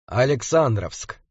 Александровск.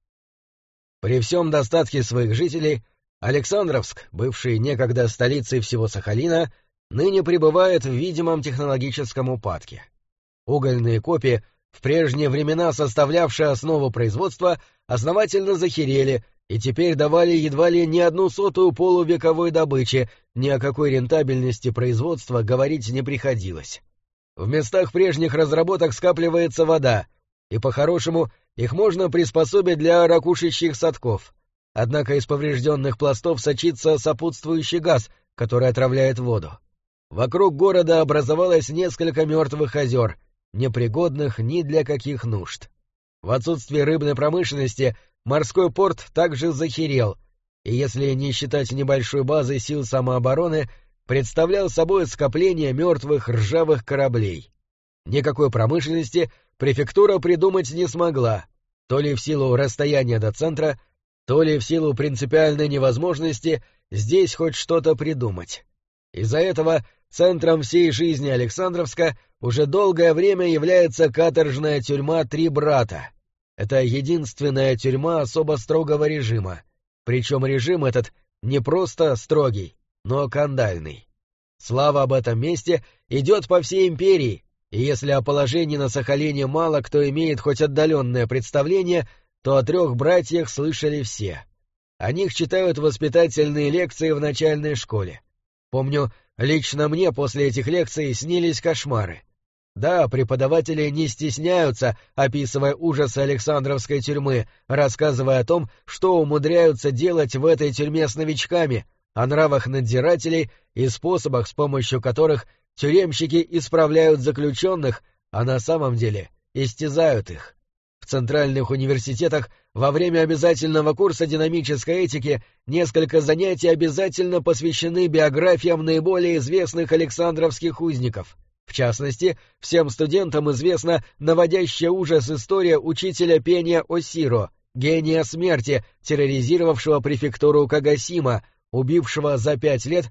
При всем достатке своих жителей, Александровск, бывший некогда столицей всего Сахалина, ныне пребывает в видимом технологическом упадке. Угольные копи, в прежние времена составлявшие основу производства, основательно захерели и теперь давали едва ли не 1/100 полувековой добычи, ни о какой рентабельности производства говорить не приходилось. В местах прежних разработок скапливается вода, и по-хорошему их можно приспособить для ракушечьих садков. Однако из поврежденных пластов сочится сопутствующий газ, который отравляет воду. Вокруг города образовалось несколько мертвых озер, непригодных ни для каких нужд. В отсутствие рыбной промышленности морской порт также захерел, и если не считать небольшой базы сил самообороны, представлял собой скопление мертвых ржавых кораблей. Никакой промышленности префектура придумать не смогла, то ли в силу расстояния до центра, то ли в силу принципиальной невозможности здесь хоть что-то придумать. Из-за этого центром всей жизни Александровска уже долгое время является каторжная тюрьма «Три брата». Это единственная тюрьма особо строгого режима, причем режим этот не просто строгий, но кандальный. Слава об этом месте идет по всей империи, и если о положении на Сахалине мало кто имеет хоть отдаленное представление, то о трех братьях слышали все. О них читают воспитательные лекции в начальной школе. Помню, лично мне после этих лекций снились кошмары. Да, преподаватели не стесняются, описывая ужасы Александровской тюрьмы, рассказывая о том, что умудряются делать в этой тюрьме с новичками, о нравах надзирателей и способах, с помощью которых тюремщики исправляют заключенных, а на самом деле истязают их. В центральных университетах во время обязательного курса динамической этики несколько занятий обязательно посвящены биографиям наиболее известных александровских узников. В частности, всем студентам известна наводящая ужас история учителя пения Осиро, гения смерти, терроризировавшего префектуру Кагосима, убившего за 5 лет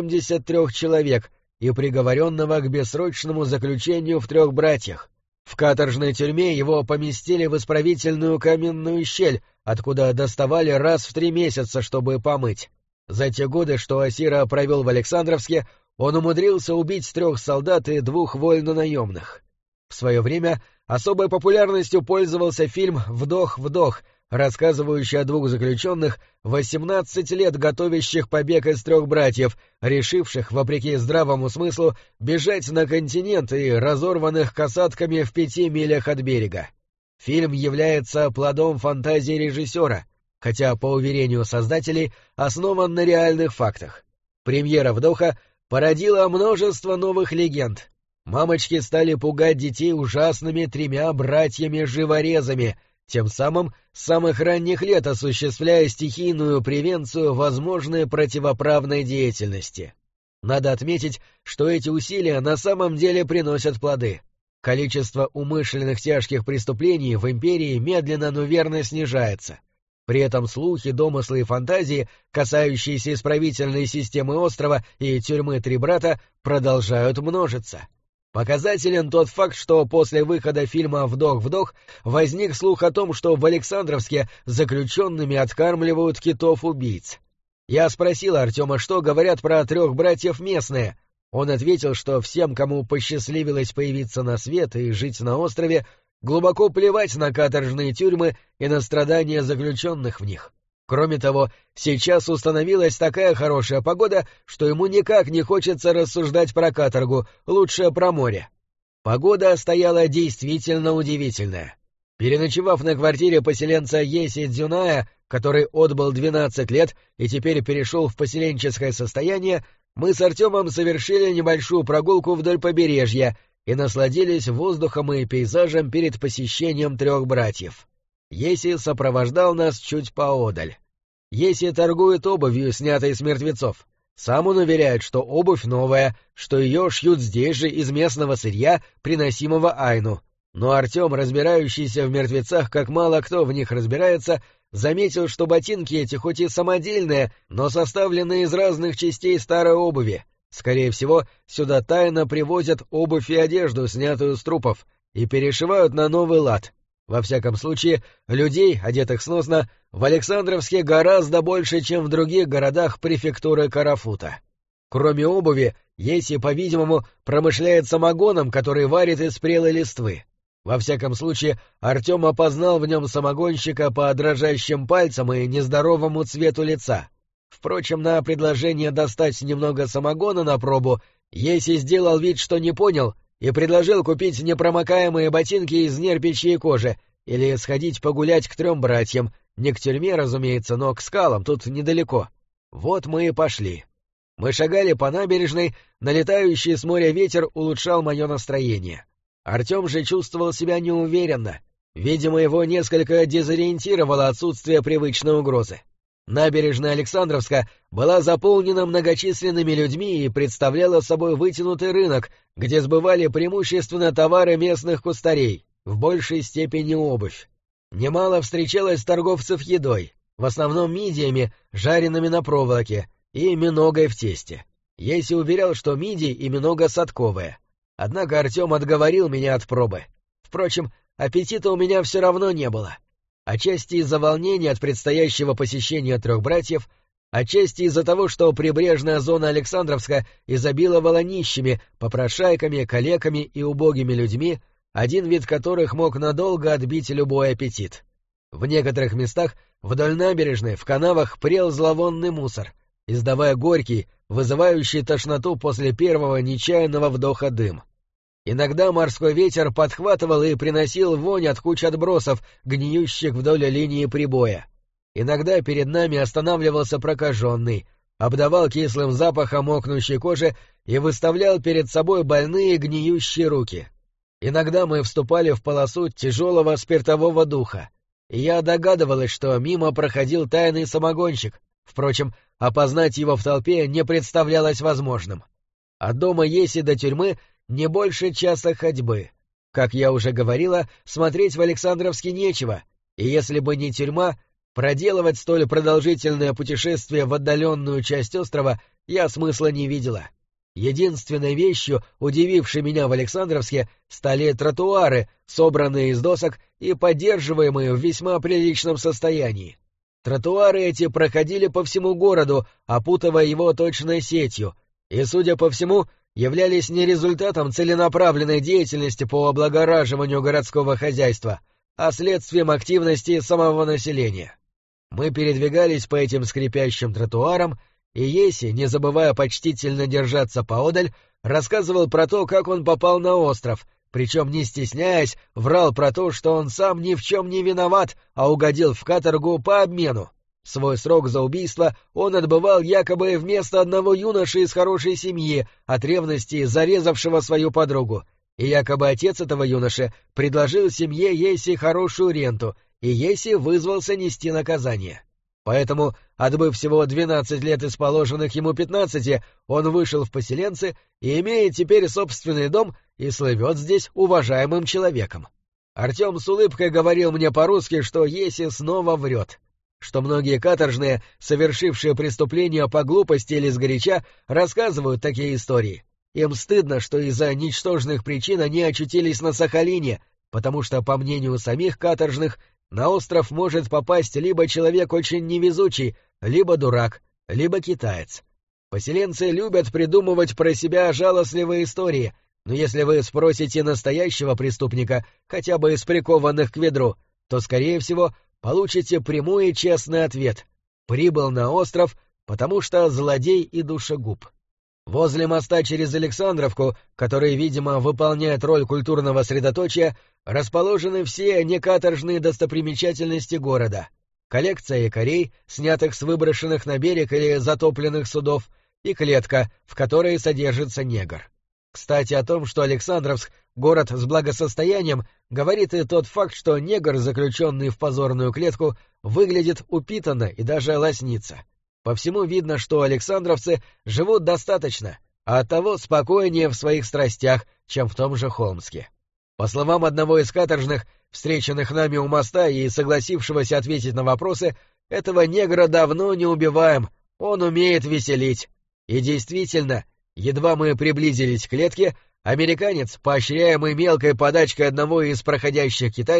73 человек и приговоренного к бессрочному заключению в Трех братьях. В каторжной тюрьме его поместили в исправительную каменную щель, откуда доставали раз в 3 месяца, чтобы помыть. За те годы, что Осиро провел в Александровске, он умудрился убить 3 солдат и 2 вольнонаемных. В свое время особой популярностью пользовался фильм «Вдох-вдох», рассказывающий о 2 заключенных, 18 лет готовящих побег из 3 братьев, решивших, вопреки здравому смыслу, бежать на континент и разорванных касатками в 5 милях от берега. Фильм является плодом фантазии режиссера, хотя, по уверению создателей, основан на реальных фактах. Премьера «Вдоха» породила множество новых легенд. Мамочки стали пугать детей ужасными 3 братьями-живорезами, тем самым с самых ранних лет осуществляя стихийную превенцию возможной противоправной деятельности. Надо отметить, что эти усилия на самом деле приносят плоды. Количество умышленных тяжких преступлений в империи медленно, но верно снижается. При этом слухи, домыслы и фантазии, касающиеся исправительной системы острова и тюрьмы Три брата, продолжают множиться. Показателен тот факт, что после выхода фильма «Вдох-вдох» возник слух о том, что в Александровске заключенными откармливают китов-убийц. Я спросил Артема, что говорят про 3 братьев местные. Он ответил, что всем, кому посчастливилось появиться на свет и жить на острове, глубоко плевать на каторжные тюрьмы и на страдания заключенных в них. Кроме того, сейчас установилась такая хорошая погода, что ему никак не хочется рассуждать про каторгу, лучше про море. Погода стояла действительно удивительная. Переночевав на квартире поселенца Еси Дзюная, который отбыл 12 лет и теперь перешел в поселенческое состояние, мы с Артемом совершили небольшую прогулку вдоль побережья и насладились воздухом и пейзажем перед посещением 3 братьев. Еси сопровождал нас чуть поодаль. Еси торгует обувью, снятой с мертвецов. Сам он уверяет, что обувь новая, что ее шьют здесь же из местного сырья, приносимого Айну. Но Артем, разбирающийся в мертвецах, как мало кто в них разбирается, заметил, что ботинки эти хоть и самодельные, но составлены из разных частей старой обуви. Скорее всего, сюда тайно привозят обувь и одежду, снятую с трупов, и перешивают на новый лад. Во всяком случае, людей, одетых сносно, в Александровске гораздо больше, чем в других городах префектуры Карафута. Кроме обуви, Еси, по-видимому, промышляет самогоном, который варит из прелой листвы. Во всяком случае, Артем опознал в нем самогонщика по дрожащим пальцам и нездоровому цвету лица. Впрочем, на предложение достать немного самогона на пробу Еси сделал вид, что не понял, и предложил купить непромокаемые ботинки из нерпичьей кожи или сходить погулять к 3 братьям, не к тюрьме, разумеется, но к скалам, тут недалеко. Вот мы и пошли. Мы шагали по набережной, налетающий с моря ветер улучшал мое настроение. Артем же чувствовал себя неуверенно. Видимо, его несколько дезориентировало отсутствие привычной угрозы. Набережная Александровска была заполнена многочисленными людьми и представляла собой вытянутый рынок, где сбывали преимущественно товары местных кустарей, в большей степени обувь. Немало встречалось торговцев едой, в основном мидиями, жареными на проволоке, и миногой в тесте. Еси уверял, что мидии и минога садковые. Однако Артем отговорил меня от пробы. Впрочем, аппетита у меня все равно не было. Отчасти из-за волнения от предстоящего посещения 3 братьев, отчасти из-за того, что прибрежная зона Александровска изобиловала нищими, попрошайками, калеками и убогими людьми, один вид которых мог надолго отбить любой аппетит. В некоторых местах вдоль набережной в канавах прел зловонный мусор, издавая горький, вызывающий тошноту после первого нечаянного вдоха дым. Иногда морской ветер подхватывал и приносил вонь от куч отбросов, гниющих вдоль линии прибоя. Иногда перед нами останавливался прокаженный, обдавал кислым запахом мокнущей кожи и выставлял перед собой больные гниющие руки. Иногда мы вступали в полосу тяжелого спиртового духа, и я догадывалась, что мимо проходил тайный самогонщик. Впрочем, опознать его в толпе не представлялось возможным. От дома Еси до тюрьмы не больше часа ходьбы. Как я уже говорила, смотреть в Александровске нечего, и если бы не тюрьма, проделывать столь продолжительное путешествие в отдаленную часть острова я смысла не видела. Единственной вещью, удивившей меня в Александровске, стали тротуары, собранные из досок и поддерживаемые в весьма приличном состоянии. Тротуары эти проходили по всему городу, опутывая его точной сетью, и, судя по всему, являлись не результатом целенаправленной деятельности по облагораживанию городского хозяйства, а следствием активности самого населения. Мы передвигались по этим скрипящим тротуарам, и Еси, не забывая почтительно держаться поодаль, рассказывал про то, как он попал на остров, причем, не стесняясь, врал про то, что он сам ни в чем не виноват, а угодил в каторгу по обмену. Свой срок за убийство он отбывал якобы вместо одного юноши из хорошей семьи, от ревности зарезавшего свою подругу, и якобы отец этого юноши предложил семье Еси хорошую ренту, и Еси вызвался нести наказание. Поэтому, отбыв всего 12 лет из положенных ему 15, он вышел в поселенцы и имеет теперь собственный дом и слывет здесь уважаемым человеком. Артем с улыбкой говорил мне по-русски, что Еси снова врет, что многие каторжные, совершившие преступления по глупости или сгоряча, рассказывают такие истории. Им стыдно, что из-за ничтожных причин они очутились на Сахалине, потому что, по мнению самих каторжных, на остров может попасть либо человек очень невезучий, либо дурак, либо китаец. Поселенцы любят придумывать про себя жалостливые истории, но если вы спросите настоящего преступника, хотя бы из прикованных к ведру, то, скорее всего, получите прямой и честный ответ. Прибыл на остров, потому что злодей и душегуб. Возле моста через Александровку, который, видимо, выполняет роль культурного средоточия, расположены все некаторжные достопримечательности города. Коллекция якорей, снятых с выброшенных на берег или затопленных судов, и клетка, в которой содержится негр. Кстати, о том, что Александровск — город с благосостоянием, говорит и тот факт, что негр, заключенный в позорную клетку, выглядит упитанно и даже лоснится. По всему видно, что александровцы живут достаточно, а оттого спокойнее в своих страстях, чем в том же Холмске. По словам одного из каторжных, встреченных нами у моста и согласившегося ответить на вопросы, этого негра давно не убиваем, он умеет веселить. И действительно, едва мы приблизились к клетке, американец, поощряемый мелкой подачкой одного из проходящих китайцев,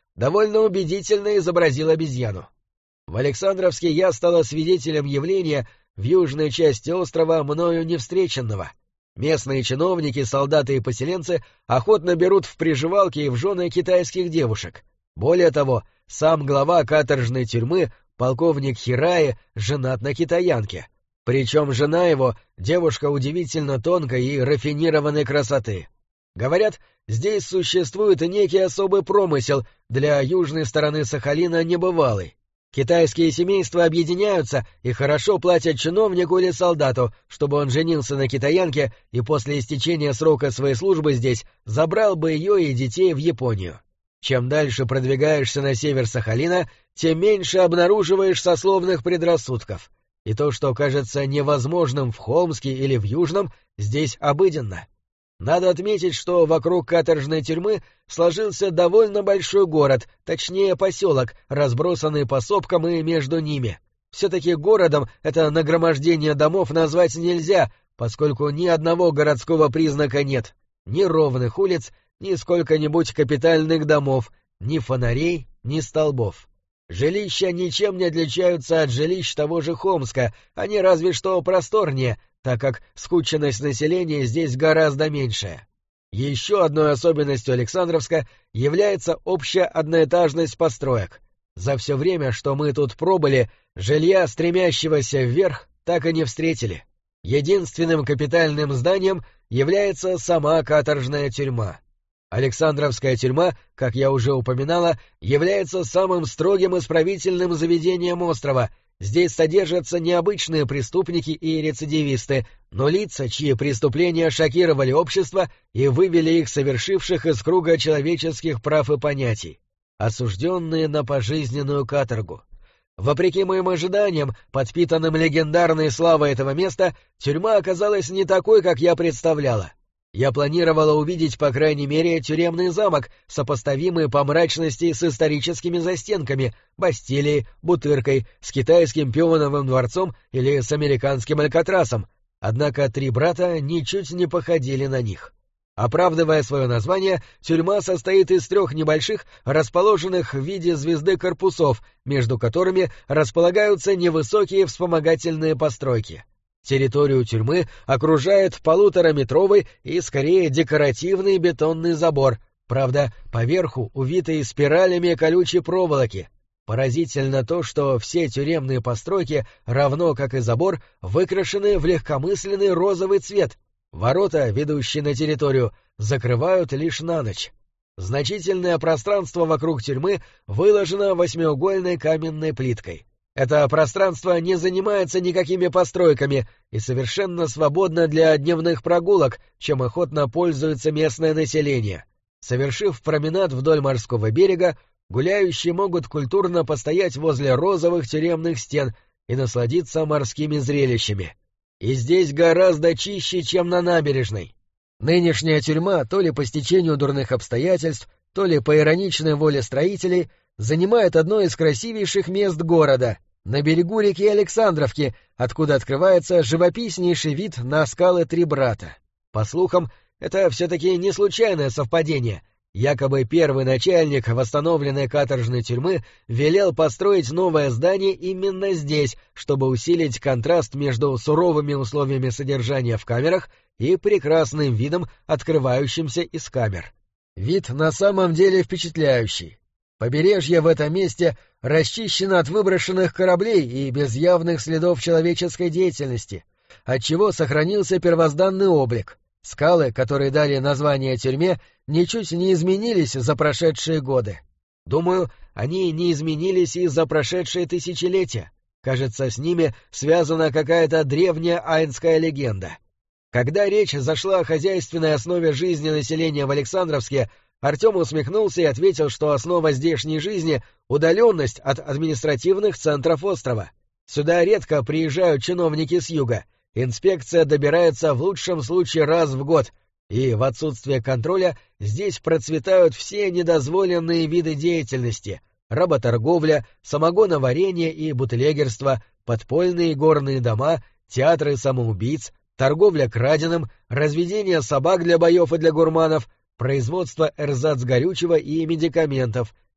довольно убедительно изобразил обезьяну. В Александровске я стала свидетелем явления в южной части острова мною не встреченного. Местные чиновники, солдаты и поселенцы охотно берут в приживалки и в жены китайских девушек. Более того, сам глава каторжной тюрьмы, полковник Хираи, женат на китаянке. Причем жена его — девушка удивительно тонкой и рафинированной красоты. Говорят, здесь существует некий особый промысел, для южной стороны Сахалина небывалый. Китайские семейства объединяются и хорошо платят чиновнику или солдату, чтобы он женился на китаянке и после истечения срока своей службы здесь забрал бы ее и детей в Японию. Чем дальше продвигаешься на север Сахалина, тем меньше обнаруживаешь сословных предрассудков. И то, что кажется невозможным в Холмске или в Южном, здесь обыденно. Надо отметить, что вокруг каторжной тюрьмы сложился довольно большой город, точнее поселок, разбросанный по сопкам и между ними. Все-таки городом это нагромождение домов назвать нельзя, поскольку ни одного городского признака нет, ни ровных улиц, ни сколько-нибудь капитальных домов, ни фонарей, ни столбов. Жилища ничем не отличаются от жилищ того же Холмска, они разве что просторнее, так как скученность населения здесь гораздо меньшая. Еще одной особенностью Александровска является общая одноэтажность построек. За все время, что мы тут пробыли, жилья, стремящегося вверх, так и не встретили. Единственным капитальным зданием является сама каторжная тюрьма. Александровская тюрьма, как я уже упоминала, является самым строгим исправительным заведением острова. Здесь содержатся не обычные преступники и рецидивисты, но лица, чьи преступления шокировали общество и вывели их совершивших из круга человеческих прав и понятий, осужденные на пожизненную каторгу. Вопреки моим ожиданиям, подпитанным легендарной славой этого места, тюрьма оказалась не такой, как я представляла. Я планировала увидеть, по крайней мере, тюремный замок, сопоставимый по мрачности с историческими застенками, Бастилией, Бутыркой, с китайским Пионовым дворцом или с американским Алькатрасом, однако три брата ничуть не походили на них. Оправдывая свое название, тюрьма состоит из 3 небольших, расположенных в виде звезды корпусов, между которыми располагаются невысокие вспомогательные постройки. Территорию тюрьмы окружает 1,5-метровый и скорее декоративный бетонный забор, правда, поверху увитый спиралями колючей проволоки. Поразительно то, что все тюремные постройки, равно как и забор, выкрашены в легкомысленный розовый цвет. Ворота, ведущие на территорию, закрывают лишь на ночь. Значительное пространство вокруг тюрьмы выложено 8-угольной каменной плиткой. Это пространство не занимается никакими постройками и совершенно свободно для дневных прогулок, чем охотно пользуется местное население. Совершив променад вдоль морского берега, гуляющие могут культурно постоять возле розовых тюремных стен и насладиться морскими зрелищами. И здесь гораздо чище, чем на набережной. Нынешняя тюрьма, то ли по стечению дурных обстоятельств, то ли по ироничной воле строителей, занимает одно из красивейших мест города, на берегу реки Александровки, откуда открывается живописнейший вид на скалы Три Брата. По слухам, это все-таки не случайное совпадение. Якобы первый начальник восстановленной каторжной тюрьмы велел построить новое здание именно здесь, чтобы усилить контраст между суровыми условиями содержания в камерах и прекрасным видом, открывающимся из камер. Вид на самом деле впечатляющий. Побережье в этом месте расчищено от выброшенных кораблей и без явных следов человеческой деятельности, отчего сохранился первозданный облик. Скалы, которые дали название тюрьме, ничуть не изменились за прошедшие годы. Думаю, они не изменились и за прошедшие тысячелетия. Кажется, с ними связана какая-то древняя айнская легенда. Когда речь зашла о хозяйственной основе жизни населения в Александровске, Артем усмехнулся и ответил, что основа здешней жизни — удаленность от административных центров острова. Сюда редко приезжают чиновники с юга. Инспекция добирается в лучшем случае раз в год, и в отсутствие контроля здесь процветают все недозволенные виды деятельности — работорговля, самогоноварение и бутлегерство, подпольные горные дома, театры самоубийц, торговля краденым, разведение собак для боев и для гурманов, производство эрзац горючего и медикаментов,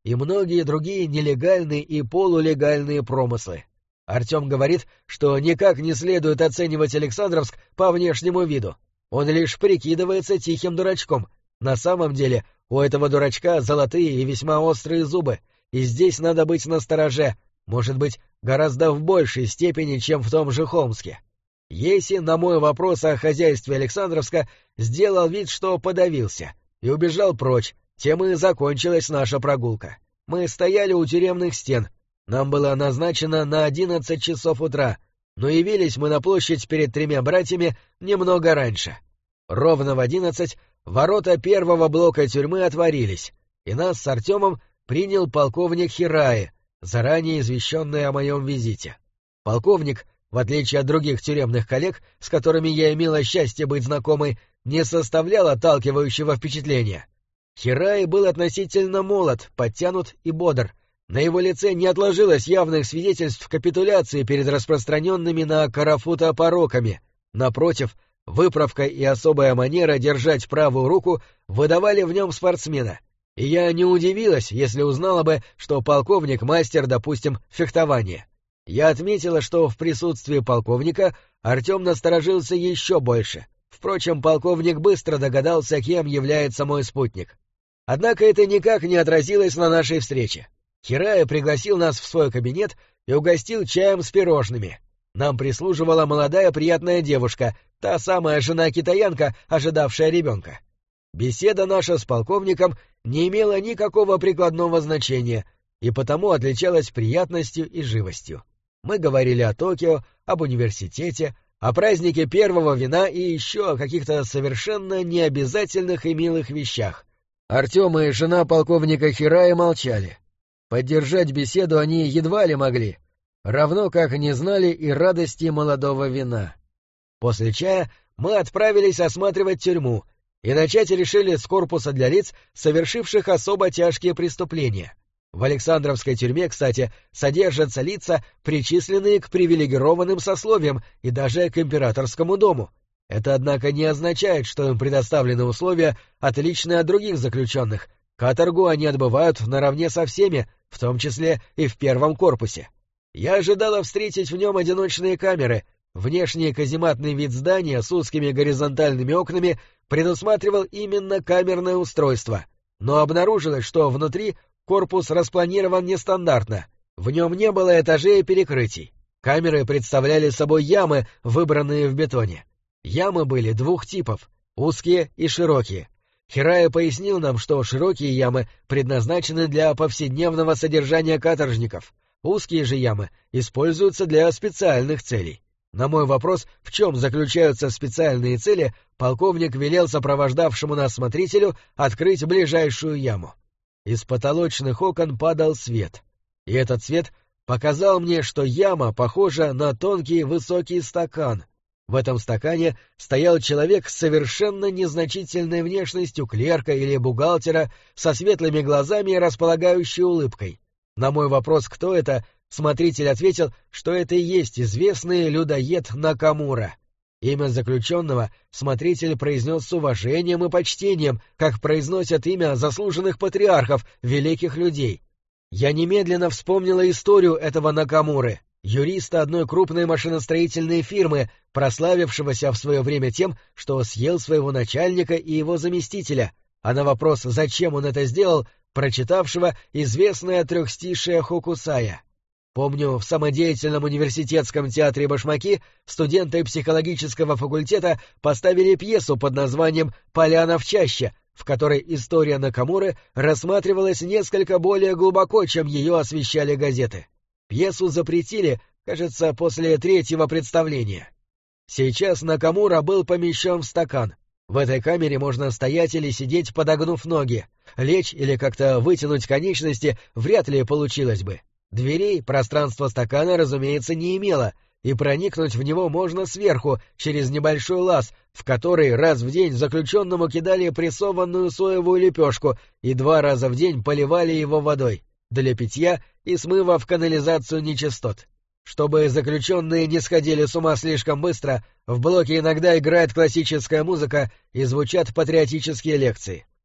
и многие другие нелегальные и полулегальные промыслы. Артем говорит, что никак не следует оценивать Александровск по внешнему виду. Он лишь прикидывается тихим дурачком. На самом деле у этого дурачка золотые и весьма острые зубы, и здесь надо быть настороже, может быть, гораздо в большей степени, чем в том же Холмске. Еси на мой вопрос о хозяйстве Александровска сделал вид, что подавился, и убежал прочь, тем и закончилась наша прогулка. Мы стояли у тюремных стен. Нам было назначено на 11 часов утра, но явились мы на площадь перед тремя братьями немного раньше. Ровно в 11 ворота первого блока тюрьмы отворились, и нас с Артемом принял полковник Хираи, заранее извещенный о моем визите. Полковник, в отличие от других тюремных коллег, с которыми я имела счастье быть знакомой, не составлял отталкивающего впечатления. Хираи был относительно молод, подтянут и бодр. На его лице не отложилось явных свидетельств капитуляции перед распространенными на Карафута пороками. Напротив, выправка и особая манера держать правую руку выдавали в нем спортсмена. И я не удивилась, если узнала бы, что полковник мастер, допустим, фехтования. Я отметила, что в присутствии полковника Артем насторожился еще больше. Впрочем, полковник быстро догадался, кем является мой спутник. Однако это никак не отразилось на нашей встрече. Хираи пригласил нас в свой кабинет и угостил чаем с пирожными. Нам прислуживала молодая приятная девушка, та самая жена-китаянка, ожидавшая ребенка. Беседа наша с полковником не имела никакого прикладного значения и потому отличалась приятностью и живостью. Мы говорили о Токио, об университете, о празднике первого вина и еще о каких-то совершенно необязательных и милых вещах. Артем и жена полковника Хираи молчали. Поддержать беседу они едва ли могли, равно как не знали и радости молодого вина. После чая мы отправились осматривать тюрьму и начать решили с корпуса для лиц, совершивших особо тяжкие преступления. В Александровской тюрьме, кстати, содержатся лица, причисленные к привилегированным сословиям и даже к императорскому дому. Это, однако, не означает, что им предоставлены условия, отличные от других заключенных. Каторгу они отбывают наравне со всеми, в том числе и в первом корпусе. Я ожидала встретить в нем одиночные камеры. Внешний казематный вид здания с узкими горизонтальными окнами предусматривал именно камерное устройство, но обнаружилось, что внутри корпус распланирован нестандартно, в нем не было этажей и перекрытий. Камеры представляли собой ямы, выбранные в бетоне. Ямы были двух типов — узкие и широкие. Хираи пояснил нам, что широкие ямы предназначены для повседневного содержания каторжников, узкие же ямы используются для специальных целей. На мой вопрос, в чем заключаются специальные цели, полковник велел сопровождавшему нас смотрителю открыть ближайшую яму. Из потолочных окон падал свет, и этот свет показал мне, что яма похожа на тонкий высокий стакан. В этом стакане стоял человек с совершенно незначительной внешностью клерка или бухгалтера, со светлыми глазами и располагающей улыбкой. На мой вопрос, кто это, смотритель ответил, что это и есть известный людоед Накамура. Имя заключенного смотритель произнес с уважением и почтением, как произносят имя заслуженных патриархов, великих людей. Я немедленно вспомнила историю этого Накамуры, юриста одной крупной машиностроительной фирмы, прославившегося в свое время тем, что съел своего начальника и его заместителя, а на вопрос, зачем он это сделал, прочитавшего известное трехстишие Хокусая. Помню, в самодеятельном университетском театре «Башмаки» студенты психологического факультета поставили пьесу под названием «Поляна в чаще», в которой история Накамуры рассматривалась несколько более глубоко, чем ее освещали газеты. Пьесу запретили, кажется, после третьего представления. Сейчас Накамура был помещен в стакан. В этой камере можно стоять или сидеть, подогнув ноги. Лечь или как-то вытянуть конечности вряд ли получилось бы. Дверей пространство стакана, разумеется, не имело, и проникнуть в него можно сверху, через небольшой лаз, в который раз в день заключенному кидали прессованную соевую лепешку и 2 раза в день поливали его водой, для питья и смыва в канализацию нечистот. Чтобы заключенные не сходили с ума слишком быстро, в блоке иногда играет классическая музыка и звучат патриотические лекции.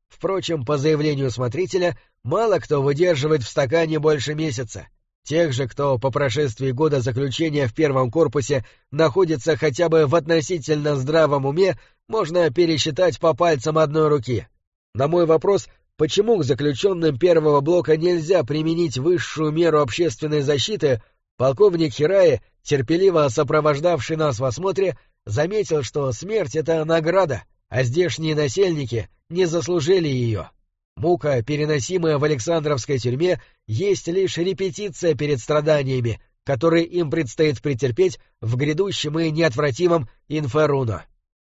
Впрочем, по заявлению смотрителя, мало кто выдерживает в стакане больше месяца. Тех же, кто по прошествии года заключения в первом корпусе находится хотя бы в относительно здравом уме, можно пересчитать по пальцам одной руки. На мой вопрос, почему к заключенным первого блока нельзя применить высшую меру общественной защиты, полковник Хираи, терпеливо сопровождавший нас в осмотре, заметил, что смерть — это награда, а здешние насельники не заслужили ее. Мука, переносимая в Александровской тюрьме, есть лишь репетиция перед страданиями, которые им предстоит претерпеть в грядущем и неотвратимом инферуно.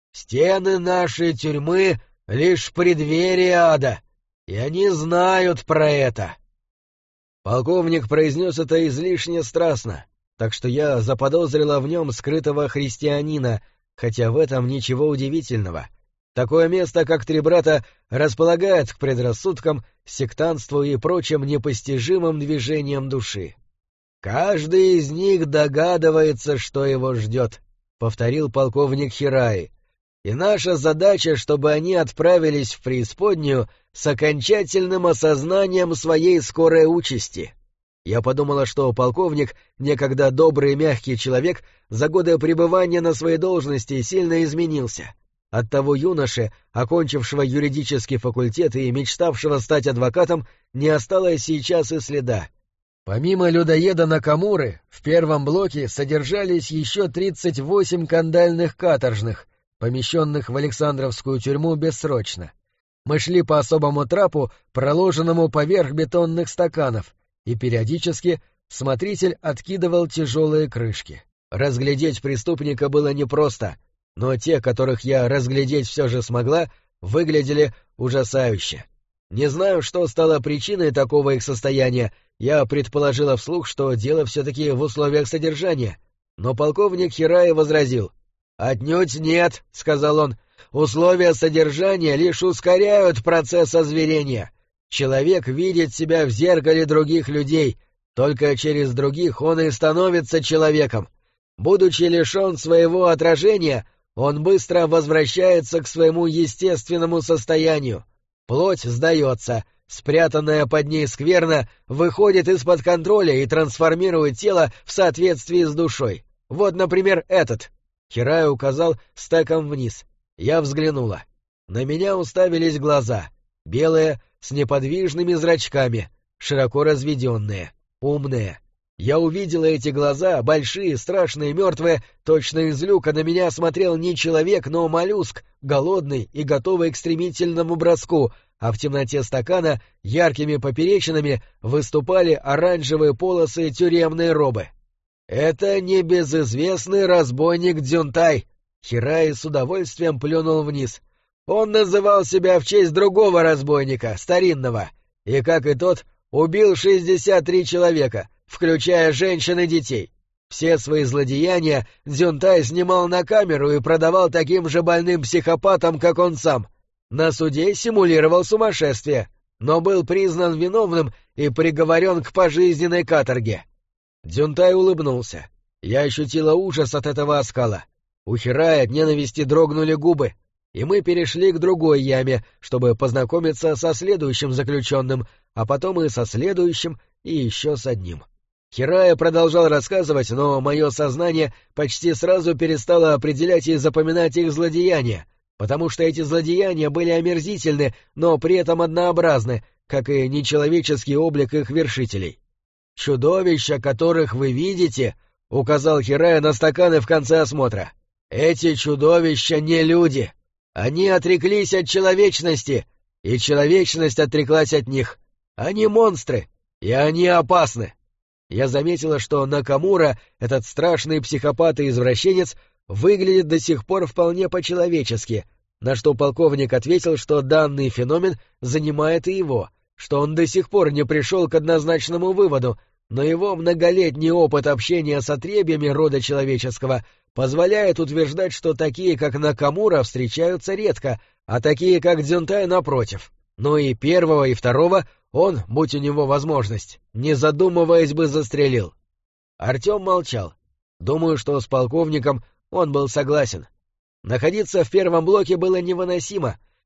Стены нашей тюрьмы — лишь преддверие ада, и они знают про это. Полковник произнес это излишне страстно, так что я заподозрила в нем скрытого христианина, хотя в этом ничего удивительного. Такое место, как Три Брата, располагает к предрассудкам, сектантству и прочим непостижимым движениям души. «Каждый из них догадывается, что его ждет», — повторил полковник Хираи. «И наша задача, чтобы они отправились в преисподнюю с окончательным осознанием своей скорой участи». Я подумала, что полковник, некогда добрый и мягкий человек, за годы пребывания на своей должности сильно изменился. От того юноши, окончившего юридический факультет и мечтавшего стать адвокатом, не осталось сейчас и следа. Помимо людоеда Накамуры, в первом блоке содержались еще 38 кандальных каторжных, помещенных в Александровскую тюрьму бессрочно. Мы шли по особому трапу, проложенному поверх бетонных стаканов, и периодически смотритель откидывал тяжелые крышки. Разглядеть преступника было непросто, но те, которых я разглядеть все же смогла, выглядели ужасающе. Не знаю, что стало причиной такого их состояния, я предположила вслух, что дело все-таки в условиях содержания, но полковник Хираи возразил. «Отнюдь нет», — сказал он, — «условия содержания лишь ускоряют процесс озверения. Человек видит себя в зеркале других людей, только через других он и становится человеком. Будучи лишен своего отражения, он быстро возвращается к своему естественному состоянию. Плоть сдается, спрятанная под ней скверна выходит из-под контроля и трансформирует тело в соответствии с душой. Вот, например, этот». Хираи указал стеком вниз. Я взглянула. На меня уставились глаза, белые, с неподвижными зрачками, широко разведенные, умные. Я увидела эти глаза, большие, страшные, мертвые, точно из люка на меня смотрел не человек, но моллюск, голодный и готовый к стремительному броску, а в темноте стакана яркими поперечинами выступали оранжевые полосы тюремной робы. «Это небезызвестный разбойник Дзюнтай», — Хираи с удовольствием плюнул вниз. «Он называл себя в честь другого разбойника, старинного, и, как и тот, убил 63 человека, включая женщин и детей. Все свои злодеяния Дзюнтай снимал на камеру и продавал таким же больным психопатам, как он сам. На суде симулировал сумасшествие, но был признан виновным и приговорен к пожизненной каторге». Дзюнтай улыбнулся. Я ощутила ужас от этого оскала. У Хираи от ненависти дрогнули губы, и мы перешли к другой яме, чтобы познакомиться со следующим заключенным, а потом и со следующим, и еще с одним. Хираи продолжал рассказывать, но мое сознание почти сразу перестало определять и запоминать их злодеяния, потому что эти злодеяния были омерзительны, но при этом однообразны, как и нечеловеческий облик их вершителей. «Чудовища, которых вы видите», — указал Хираи на стаканы в конце осмотра, — «эти чудовища не люди. Они отреклись от человечности, и человечность отреклась от них. Они монстры, и они опасны». Я заметила, что Накамура, этот страшный психопат и извращенец, выглядит до сих пор вполне по-человечески, на что полковник ответил, что данный феномен занимает и его, что он до сих пор не пришел к однозначному выводу, но его многолетний опыт общения с отребьями рода человеческого позволяет утверждать, что такие, как Накамура, встречаются редко, а такие, как Дзюнтай, напротив. Но и первого, и второго он, будь у него возможность, не задумываясь бы застрелил. Артем молчал. Думаю, что с полковником он был согласен. Находиться в первом блоке было невыносимо,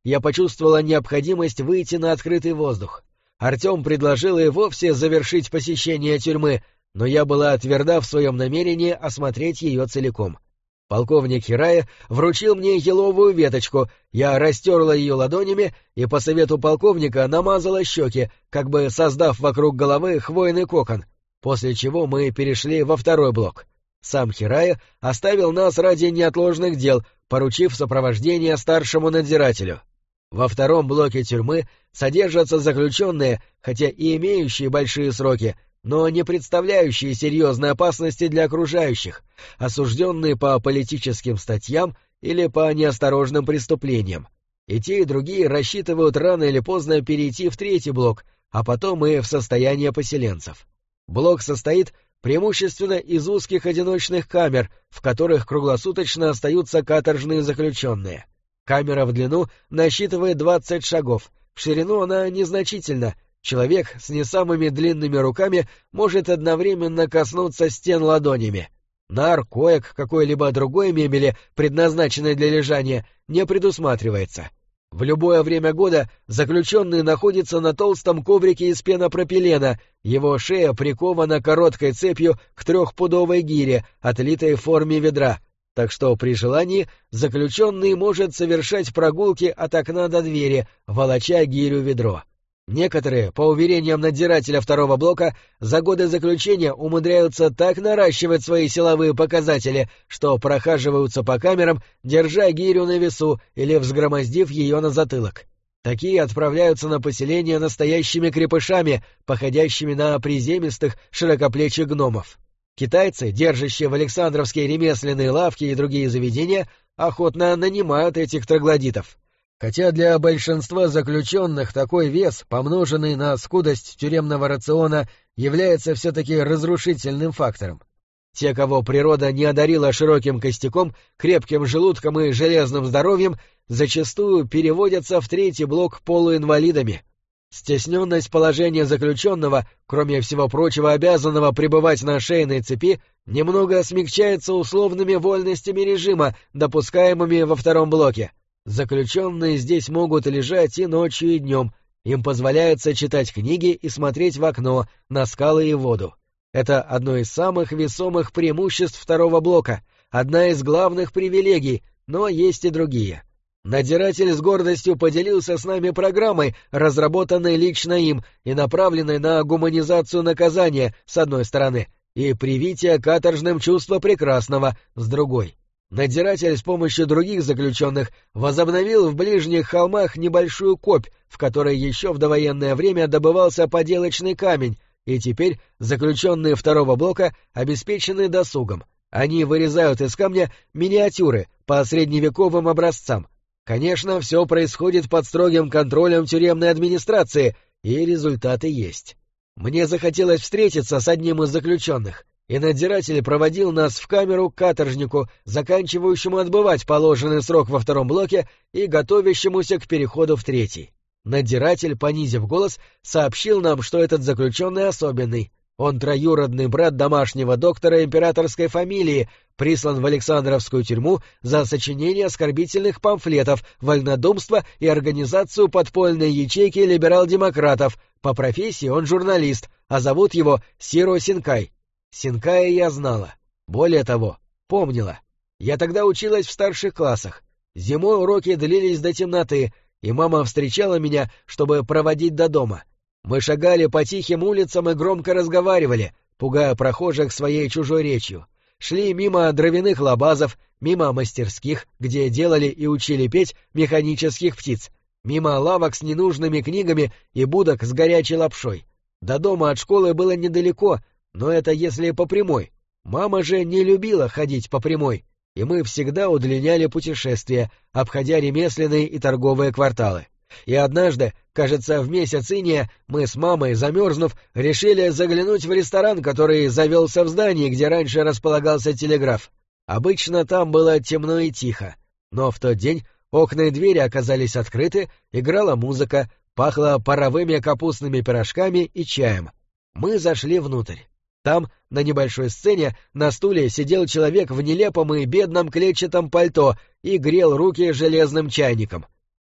я почувствовала необходимость выйти на открытый воздух. Артем предложил и вовсе завершить посещение тюрьмы, но я была тверда в своем намерении осмотреть ее целиком. Полковник Хирая вручил мне еловую веточку, я растерла ее ладонями и по совету полковника намазала щеки, как бы создав вокруг головы хвойный кокон, после чего мы перешли во второй блок. Сам Хирая оставил нас ради неотложных дел, поручив сопровождение старшему надзирателю. Во втором блоке тюрьмы содержатся заключенные, хотя и имеющие большие сроки, но не представляющие серьезной опасности для окружающих, осужденные по политическим статьям или по неосторожным преступлениям. И те, и другие рассчитывают рано или поздно перейти в третий блок, а потом и в состояние поселенцев. Блок состоит преимущественно из узких одиночных камер, в которых круглосуточно остаются каторжные заключенные. Камера в длину насчитывает 20 шагов, в ширину она незначительна. Человек с не самыми длинными руками может одновременно коснуться стен ладонями. Нар, коек, какой-либо другой мебели, предназначенной для лежания, не предусматривается. В любое время года заключенный находится на толстом коврике из пенопропилена, его шея прикована короткой цепью к 3-пудовой гире, отлитой в форме ведра, так что при желании заключенный может совершать прогулки от окна до двери, волоча гирю ведро. Некоторые, по уверениям надзирателя второго блока, за годы заключения умудряются так наращивать свои силовые показатели, что прохаживаются по камерам, держа гирю на весу или взгромоздив ее на затылок. Такие отправляются на поселение настоящими крепышами, походящими на приземистых, широкоплечих гномов. Китайцы, держащие в Александровске ремесленные лавки и другие заведения, охотно нанимают этих троглодитов. Хотя для большинства заключенных такой вес, помноженный на скудость тюремного рациона, является все-таки разрушительным фактором. Те, кого природа не одарила широким костяком, крепким желудком и железным здоровьем, зачастую переводятся в третий блок полуинвалидами. Стесненность положения заключенного, кроме всего прочего обязанного пребывать на шейной цепи, немного смягчается условными вольностями режима, допускаемыми во втором блоке. Заключенные здесь могут лежать и ночью, и днем. Им позволяется читать книги и смотреть в окно, на скалы и воду. Это одно из самых весомых преимуществ второго блока, одна из главных привилегий, но есть и другие. Надзиратель с гордостью поделился с нами программой, разработанной лично им и направленной на гуманизацию наказания, с одной стороны, и привитие каторжным чувства прекрасного, с другой. Надзиратель с помощью других заключенных возобновил в ближних холмах небольшую копь, в которой еще в довоенное время добывался поделочный камень, и теперь заключенные второго блока обеспечены досугом. Они вырезают из камня миниатюры по средневековым образцам. Конечно, все происходит под строгим контролем тюремной администрации, и результаты есть. Мне захотелось встретиться с одним из заключенных, и надзиратель проводил нас в камеру к каторжнику, заканчивающему отбывать положенный срок во втором блоке и готовящемуся к переходу в третий. Надзиратель, понизив голос, сообщил нам, что этот заключенный особенный. Он троюродный брат домашнего доктора императорской фамилии, прислан в Александровскую тюрьму за сочинение оскорбительных памфлетов, вольнодумство и организацию подпольной ячейки либерал-демократов. По профессии он журналист, а зовут его Сиро Синкай. Синкая я знала. Более того, помнила. Я тогда училась в старших классах. Зимой уроки длились до темноты, и мама встречала меня, чтобы проводить до дома. Мы шагали по тихим улицам и громко разговаривали, пугая прохожих своей чужой речью. Шли мимо дровяных лабазов, мимо мастерских, где делали и учили петь механических птиц, мимо лавок с ненужными книгами и будок с горячей лапшой. До дома от школы было недалеко, но это если по прямой. Мама же не любила ходить по прямой, и мы всегда удлиняли путешествия, обходя ремесленные и торговые кварталы. И однажды, кажется, в месяц иния, мы с мамой, замерзнув, решили заглянуть в ресторан, который завелся в здании, где раньше располагался телеграф. Обычно там было темно и тихо, но в тот день окна и двери оказались открыты, играла музыка, пахло паровыми капустными пирожками и чаем. Мы зашли внутрь. Там, на небольшой сцене, на стуле сидел человек в нелепом и бедном клетчатом пальто и грел руки железным чайником.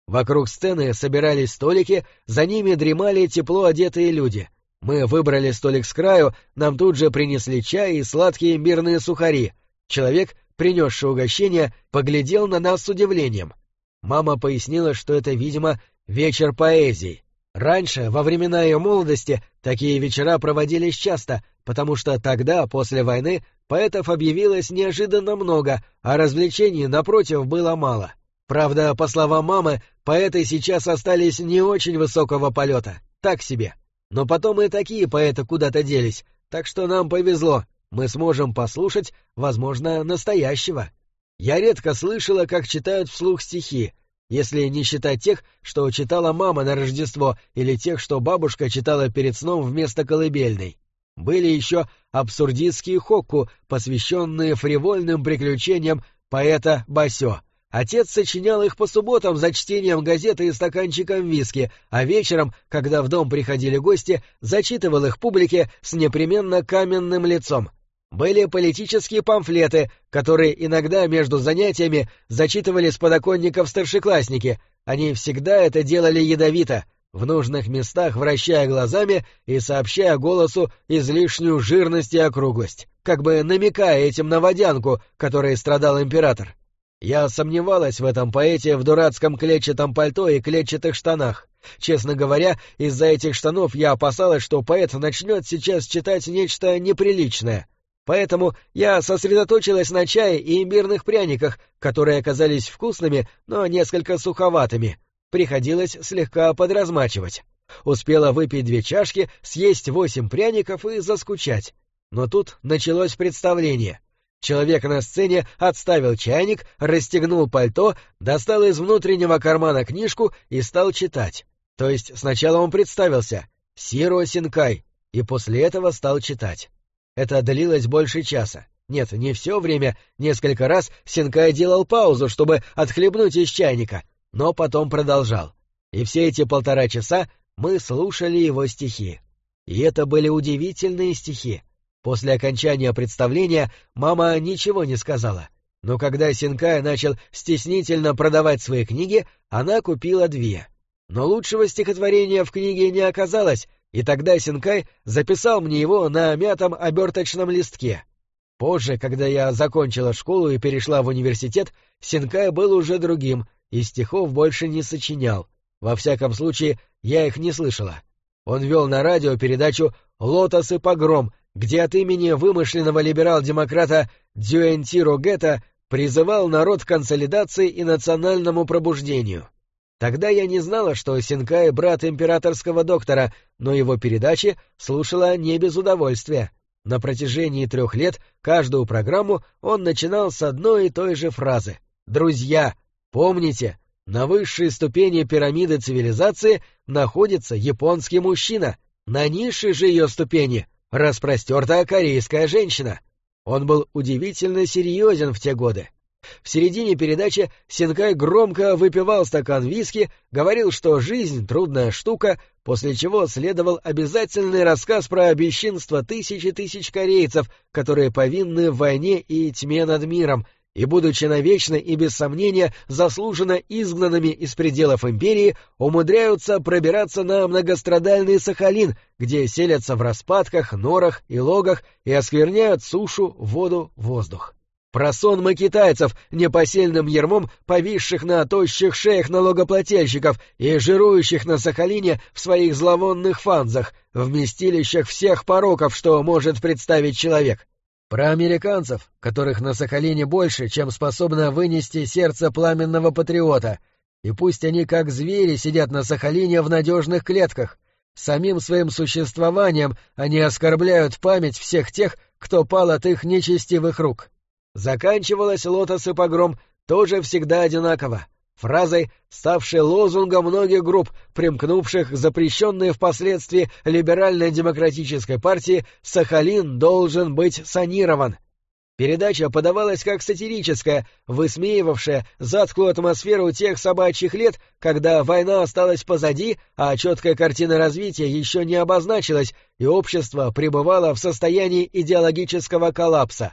Вокруг сцены собирались столики, за ними дремали тепло одетые люди. Мы выбрали столик с краю, нам тут же принесли чай и сладкие имбирные сухари. Человек, принесший угощение, поглядел на нас с удивлением. Мама пояснила, что это, видимо, вечер поэзии. Раньше, во времена ее молодости, такие вечера проводились часто, потому что тогда, после войны, поэтов объявилось неожиданно много, а развлечений, напротив, было мало. Правда, по словам мамы, поэты сейчас остались не очень высокого полета, так себе. Но потом и такие поэты куда-то делись, так что нам повезло, мы сможем послушать, возможно, настоящего. Я редко слышала, как читают вслух стихи, если не считать тех, что читала мама на Рождество, или тех, что бабушка читала перед сном вместо колыбельной. Были еще абсурдистские хокку, посвященные фривольным приключениям поэта Басё. Отец сочинял их по субботам за чтением газеты и стаканчиком виски, а вечером, когда в дом приходили гости, зачитывал их публике с непременно каменным лицом. Были политические памфлеты, которые иногда между занятиями зачитывали с подоконников старшеклассники. Они всегда это делали ядовито, в нужных местах вращая глазами и сообщая голосу излишнюю жирность и округлость, как бы намекая этим на водянку, которой страдал император. Я сомневалась в этом поэте в дурацком клетчатом пальто и клетчатых штанах. Честно говоря, из-за этих штанов я опасалась, что поэт начнет сейчас читать нечто неприличное. Поэтому я сосредоточилась на чае и имбирных пряниках, которые оказались вкусными, но несколько суховатыми. Приходилось слегка подразмачивать. Успела выпить 2 чашки, съесть 8 пряников и заскучать. Но тут началось представление. Человек на сцене отставил чайник, расстегнул пальто, достал из внутреннего кармана книжку и стал читать. То есть сначала он представился «Сиро Синкай» и после этого стал читать. Это длилось больше часа. Нет, не все время, несколько раз Синкай делал паузу, чтобы отхлебнуть из чайника, но потом продолжал. И все эти 1,5 часа мы слушали его стихи. И это были удивительные стихи. После окончания представления мама ничего не сказала, но когда Синкай начал стеснительно продавать свои книги, она купила 2. Но лучшего стихотворения в книге не оказалось, и тогда Синкай записал мне его на мятом оберточном листке. Позже, когда я закончила школу и перешла в университет, Синкай был уже другим, и стихов больше не сочинял. Во всяком случае, я их не слышала. Он вел на радио передачу «Лотос и погром», где от имени вымышленного либерал-демократа Дзюэнтиро Гетто призывал народ к консолидации и национальному пробуждению. Тогда я не знала, что Синкай — брат императорского доктора, но его передачи слушала не без удовольствия. На протяжении 3 лет каждую программу он начинал с одной и той же фразы. «Друзья, помните, на высшей ступени пирамиды цивилизации находится японский мужчина, на низшей же ее ступени — распростертая корейская женщина». Он был удивительно серьезен в те годы. В середине передачи Синкай громко выпивал стакан виски, говорил, что жизнь — трудная штука, после чего следовал обязательный рассказ про бесчинство тысяч и тысяч корейцев, которые повинны в войне и тьме над миром, и, будучи навечно и без сомнения заслуженно изгнанными из пределов империи, умудряются пробираться на многострадальный Сахалин, где селятся в распадках, норах и логах и оскверняют сушу, воду, воздух. Про сонмы китайцев, непосильным ярмом повисших на тощих шеях налогоплательщиков и жирующих на Сахалине в своих зловонных фанзах, вместилищах всех пороков, что может представить человек. Про американцев, которых на Сахалине больше, чем способно вынести сердце пламенного патриота, и пусть они как звери сидят на Сахалине в надежных клетках, самим своим существованием они оскорбляют память всех тех, кто пал от их нечестивых рук. Заканчивалась «Лотос и погром» тоже всегда одинаково, фразой, ставшей лозунгом многих групп, примкнувших к запрещенной впоследствии либерально-демократической партии «Сахалин должен быть санирован». Передача подавалась как сатирическая, высмеивавшая затхлую атмосферу тех собачьих лет, когда война осталась позади, а четкая картина развития еще не обозначилась, и общество пребывало в состоянии идеологического коллапса.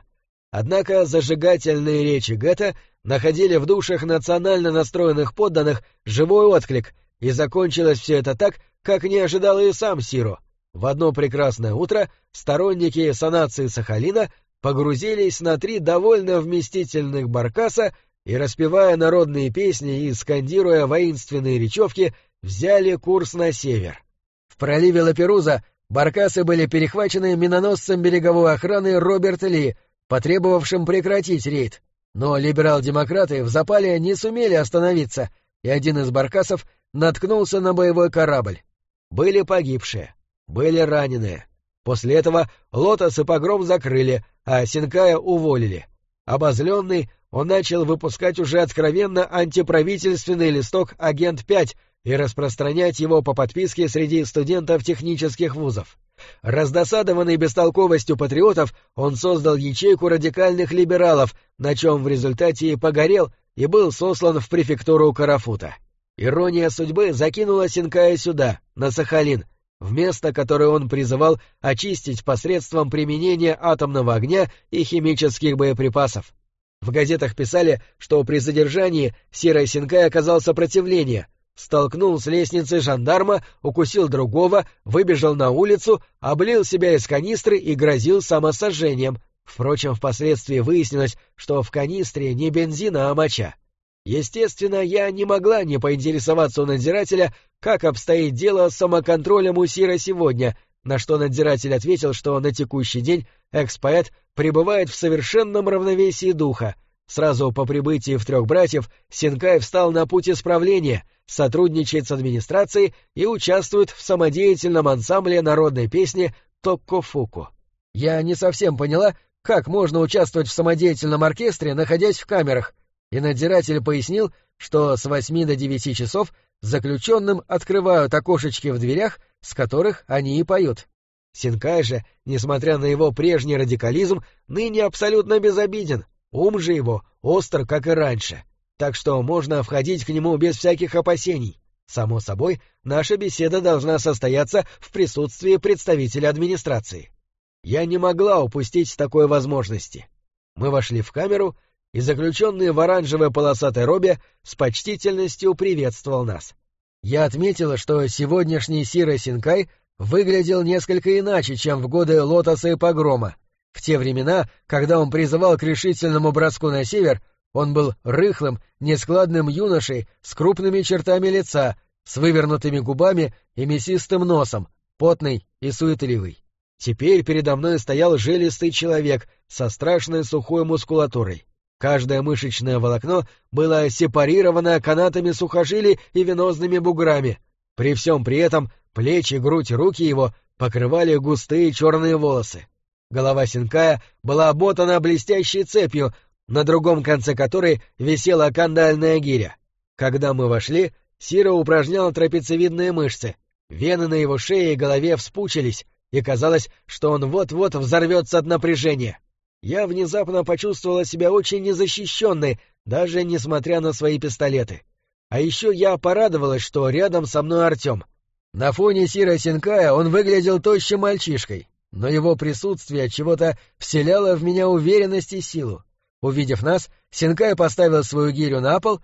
Однако зажигательные речи Гетте находили в душах национально настроенных подданных живой отклик, и закончилось все это так, как не ожидал и сам Сиро. В одно прекрасное утро сторонники санации Сахалина погрузились на 3 довольно вместительных баркаса и, распевая народные песни и скандируя воинственные речевки, взяли курс на север. В проливе Лаперуза баркасы были перехвачены миноносцем береговой охраны Роберт Ли, потребовавшим прекратить рейд. Но либерал-демократы в запале не сумели остановиться, и один из баркасов наткнулся на боевой корабль. Были погибшие, были раненые. После этого Лотос и Погром закрыли, а Синкая уволили. Обозленный, он начал выпускать уже откровенно антиправительственный листок «Агент-5» и распространять его по подписке среди студентов технических вузов. Раздосадованный бестолковостью патриотов, он создал ячейку радикальных либералов, на чем в результате и погорел, и был сослан в префектуру Карафута. Ирония судьбы закинула Синкая сюда, на Сахалин, в место, которое он призывал очистить посредством применения атомного огня и химических боеприпасов. В газетах писали, что при задержании Сиро Синкай оказал сопротивление, столкнул с лестницы жандарма, укусил другого, выбежал на улицу, облил себя из канистры и грозил самосожжением. Впрочем, впоследствии выяснилось, что в канистре не бензин, а моча. Естественно, я не могла не поинтересоваться у надзирателя, как обстоит дело с самоконтролем у Сиро сегодня, на что надзиратель ответил, что на текущий день экс-поэт пребывает в совершенном равновесии духа. Сразу по прибытии в Трех братьев Синкай встал на путь исправления, сотрудничает с администрацией и участвует в самодеятельном ансамбле народной песни «Токко-фуку». Я не совсем поняла, как можно участвовать в самодеятельном оркестре, находясь в камерах, и надзиратель пояснил, что с 8 до 9 часов заключенным открывают окошечки в дверях, с которых они и поют. Синкай же, несмотря на его прежний радикализм, ныне абсолютно безобиден, ум же его остр, как и раньше, так что можно входить к нему без всяких опасений. Само собой, наша беседа должна состояться в присутствии представителя администрации. Я не могла упустить такой возможности. Мы вошли в камеру, и заключенный в оранжевой полосатой робе с почтительностью приветствовал нас. Я отметила, что сегодняшний Сиро Синкай выглядел несколько иначе, чем в годы Лотоса и Погрома. В те времена, когда он призывал к решительному броску на север, он был рыхлым, нескладным юношей с крупными чертами лица, с вывернутыми губами и мясистым носом, потный и суетливый. Теперь передо мной стоял жилистый человек со страшной сухой мускулатурой. Каждое мышечное волокно было сепарировано канатами сухожилий и венозными буграми. При всем при этом плечи, грудь и руки его покрывали густые черные волосы. Голова Синкая была обмотана блестящей цепью, на другом конце которой висела кандальная гиря. Когда мы вошли, Сиро упражнял трапециевидные мышцы. Вены на его шее и голове вспучились, и казалось, что он вот-вот взорвется от напряжения. Я внезапно почувствовала себя очень незащищенной, даже несмотря на свои пистолеты. А еще я порадовалась, что рядом со мной Артем. На фоне Сиро Синкая он выглядел тощим мальчишкой, но его присутствие чего-то вселяло в меня уверенность и силу. Увидев нас, Синкай поставил свою гирю на пол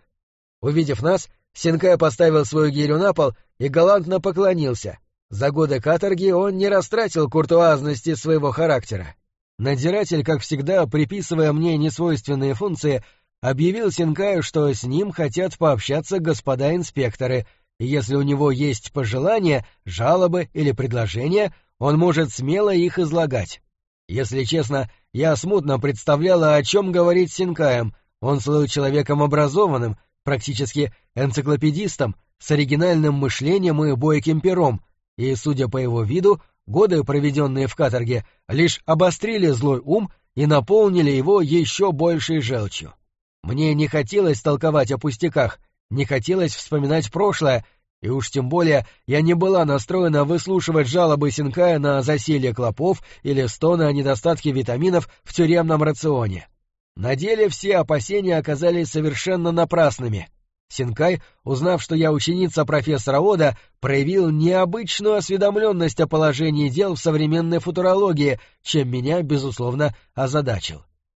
и галантно поклонился. За годы каторги он не растратил куртуазности своего характера. Надзиратель, как всегда, приписывая мне несвойственные функции, объявил Синкаю, что с ним хотят пообщаться господа инспекторы, и если у него есть пожелания, жалобы или предложения, он может смело их излагать. Если честно, я смутно представляла, о чем говорить с Синкаем. Он слыл человеком образованным, практически энциклопедистом, с оригинальным мышлением и бойким пером, и, судя по его виду, годы, проведенные в каторге, лишь обострили злой ум и наполнили его еще большей желчью. Мне не хотелось толковать о пустяках, не хотелось вспоминать прошлое, и уж тем более я не была настроена выслушивать жалобы Синкая на засилье клопов или стоны о недостатке витаминов в тюремном рационе. На деле все опасения оказались совершенно напрасными. Синкай, узнав, что я ученица профессора Ода, проявил необычную осведомленность о положении дел в современной футурологии, чем меня, безусловно, озадачил.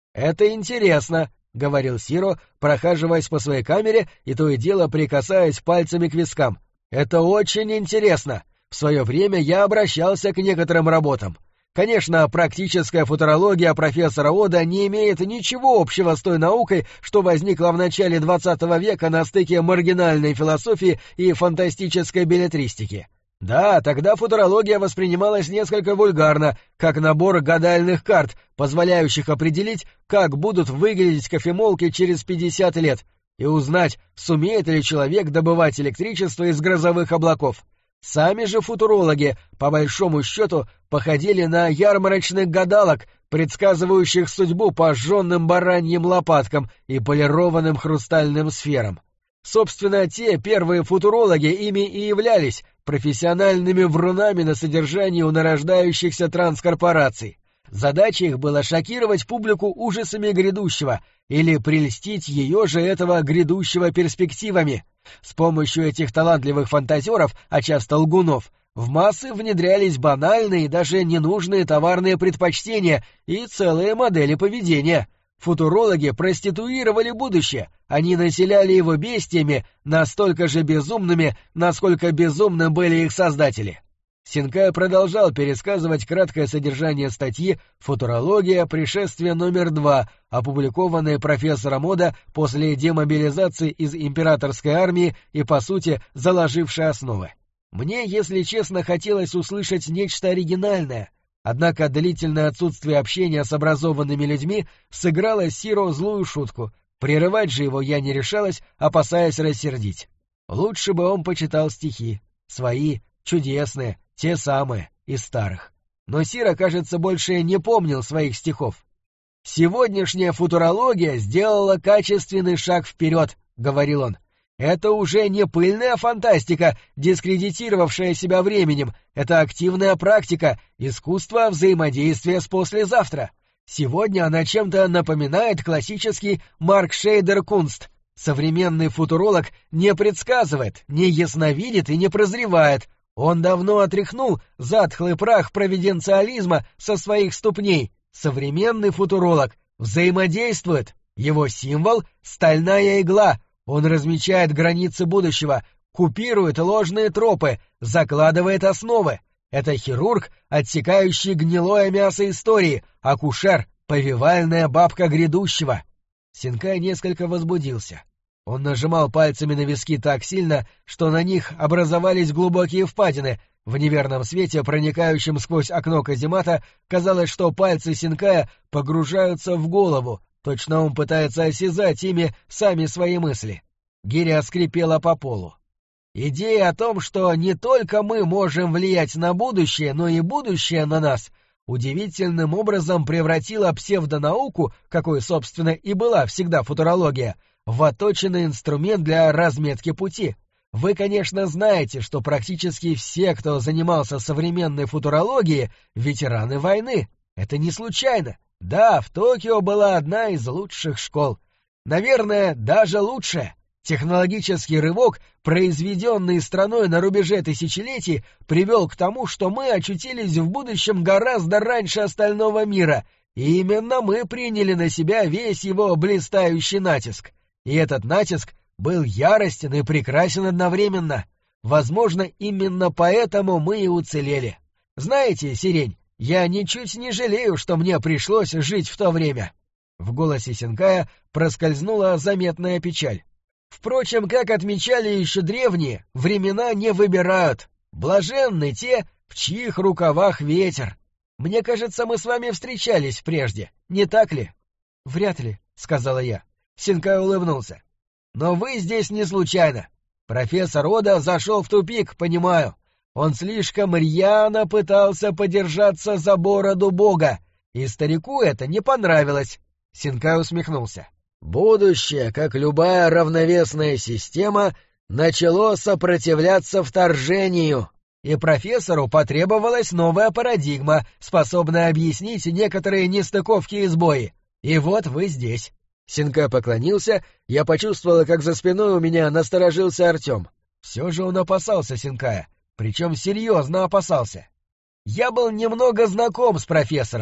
«Это интересно», — говорил Сиро, прохаживаясь по своей камере и то и дело прикасаясь пальцами к вискам. «Это очень интересно. В свое время я обращался к некоторым работам. Конечно, практическая футурология профессора Ода не имеет ничего общего с той наукой, что возникла в начале XX века на стыке маргинальной философии и фантастической беллетристики. Да, тогда футурология воспринималась несколько вульгарно, как набор гадальных карт, позволяющих определить, как будут выглядеть кофемолки через 50 лет, и узнать, сумеет ли человек добывать электричество из грозовых облаков. Сами же футурологи, по большому счету, походили на ярмарочных гадалок, предсказывающих судьбу по жженным бараньим лопаткам и полированным хрустальным сферам. Собственно, те первые футурологи ими и являлись, профессиональными врунами на содержании у нарождающихся транскорпораций. Задача их была шокировать публику ужасами грядущего или прельстить ее же этого грядущего перспективами. С помощью этих талантливых фантазеров, а часто лгунов, в массы внедрялись банальные и даже ненужные товарные предпочтения и целые модели поведения. Футурологи проституировали будущее, они населяли его бестиями, настолько же безумными, насколько безумны были их создатели. Синкай продолжал пересказывать краткое содержание статьи «Футурология. Пришествие номер 2», опубликованной профессором Ода после демобилизации из императорской армии и, по сути, заложившей основы. Мне, если честно, хотелось услышать нечто оригинальное, однако длительное отсутствие общения с образованными людьми сыграло Сиро злую шутку, прерывать же его я не решалась, опасаясь рассердить. Лучше бы он почитал стихи, свои, чудесные, те самые, из старых. Но Сиро, кажется, больше не помнил своих стихов. «Сегодняшняя футурология сделала качественный шаг вперед», — говорил он. «Это уже не пыльная фантастика, дискредитировавшая себя временем, это активная практика, искусство взаимодействия с послезавтра. Сегодня она чем-то напоминает классический Маркшейдер-Кунст. Современный футуролог не предсказывает, не ясновидит и не прозревает. Он давно отряхнул затхлый прах провиденциализма со своих ступней. Современный футуролог взаимодействует. Его символ — стальная игла. Он размечает границы будущего, купирует ложные тропы, закладывает основы. Это хирург, отсекающий гнилое мясо истории, акушер, повивальная бабка грядущего». Синкай несколько возбудился. Он нажимал пальцами на виски так сильно, что на них образовались глубокие впадины. В неверном свете, проникающем сквозь окно каземата, казалось, что пальцы Синкая погружаются в голову, точно он пытается осязать ими сами свои мысли. Гиря скрипела по полу. Идея о том, что не только мы можем влиять на будущее, но и будущее на нас, удивительным образом превратила псевдонауку, какой, собственно, и была всегда футурология, в отточенный инструмент для разметки пути. Вы, конечно, знаете, что практически все, кто занимался современной футурологией, ветераны войны. Это не случайно. Да, в Токио была одна из лучших школ. Наверное, даже лучшая. Технологический рывок, произведенный страной на рубеже тысячелетий, привел к тому, что мы очутились в будущем гораздо раньше остального мира, и именно мы приняли на себя весь его блистающий натиск. И этот натиск был яростен и прекрасен одновременно. Возможно, именно поэтому мы и уцелели. Знаете, Сирень, я ничуть не жалею, что мне пришлось жить в то время. В голосе Синкая проскользнула заметная печаль. Впрочем, как отмечали еще древние, времена не выбирают. Блаженны те, в чьих рукавах ветер. Мне кажется, мы с вами встречались прежде, не так ли? — Вряд ли, — сказала я. Синкай улыбнулся. — Но вы здесь не случайно. Профессор Ода зашел в тупик, понимаю. Он слишком рьяно пытался подержаться за бороду бога, и старику это не понравилось. Синкай усмехнулся. Будущее, как любая равновесная система, начало сопротивляться вторжению, и профессору потребовалась новая парадигма, способная объяснить некоторые нестыковки и сбои. И вот вы здесь. Синкай поклонился, я почувствовала, как за спиной у меня насторожился Артем. Все же он опасался Синкая, причем серьезно опасался. Я был немного знаком с профессором.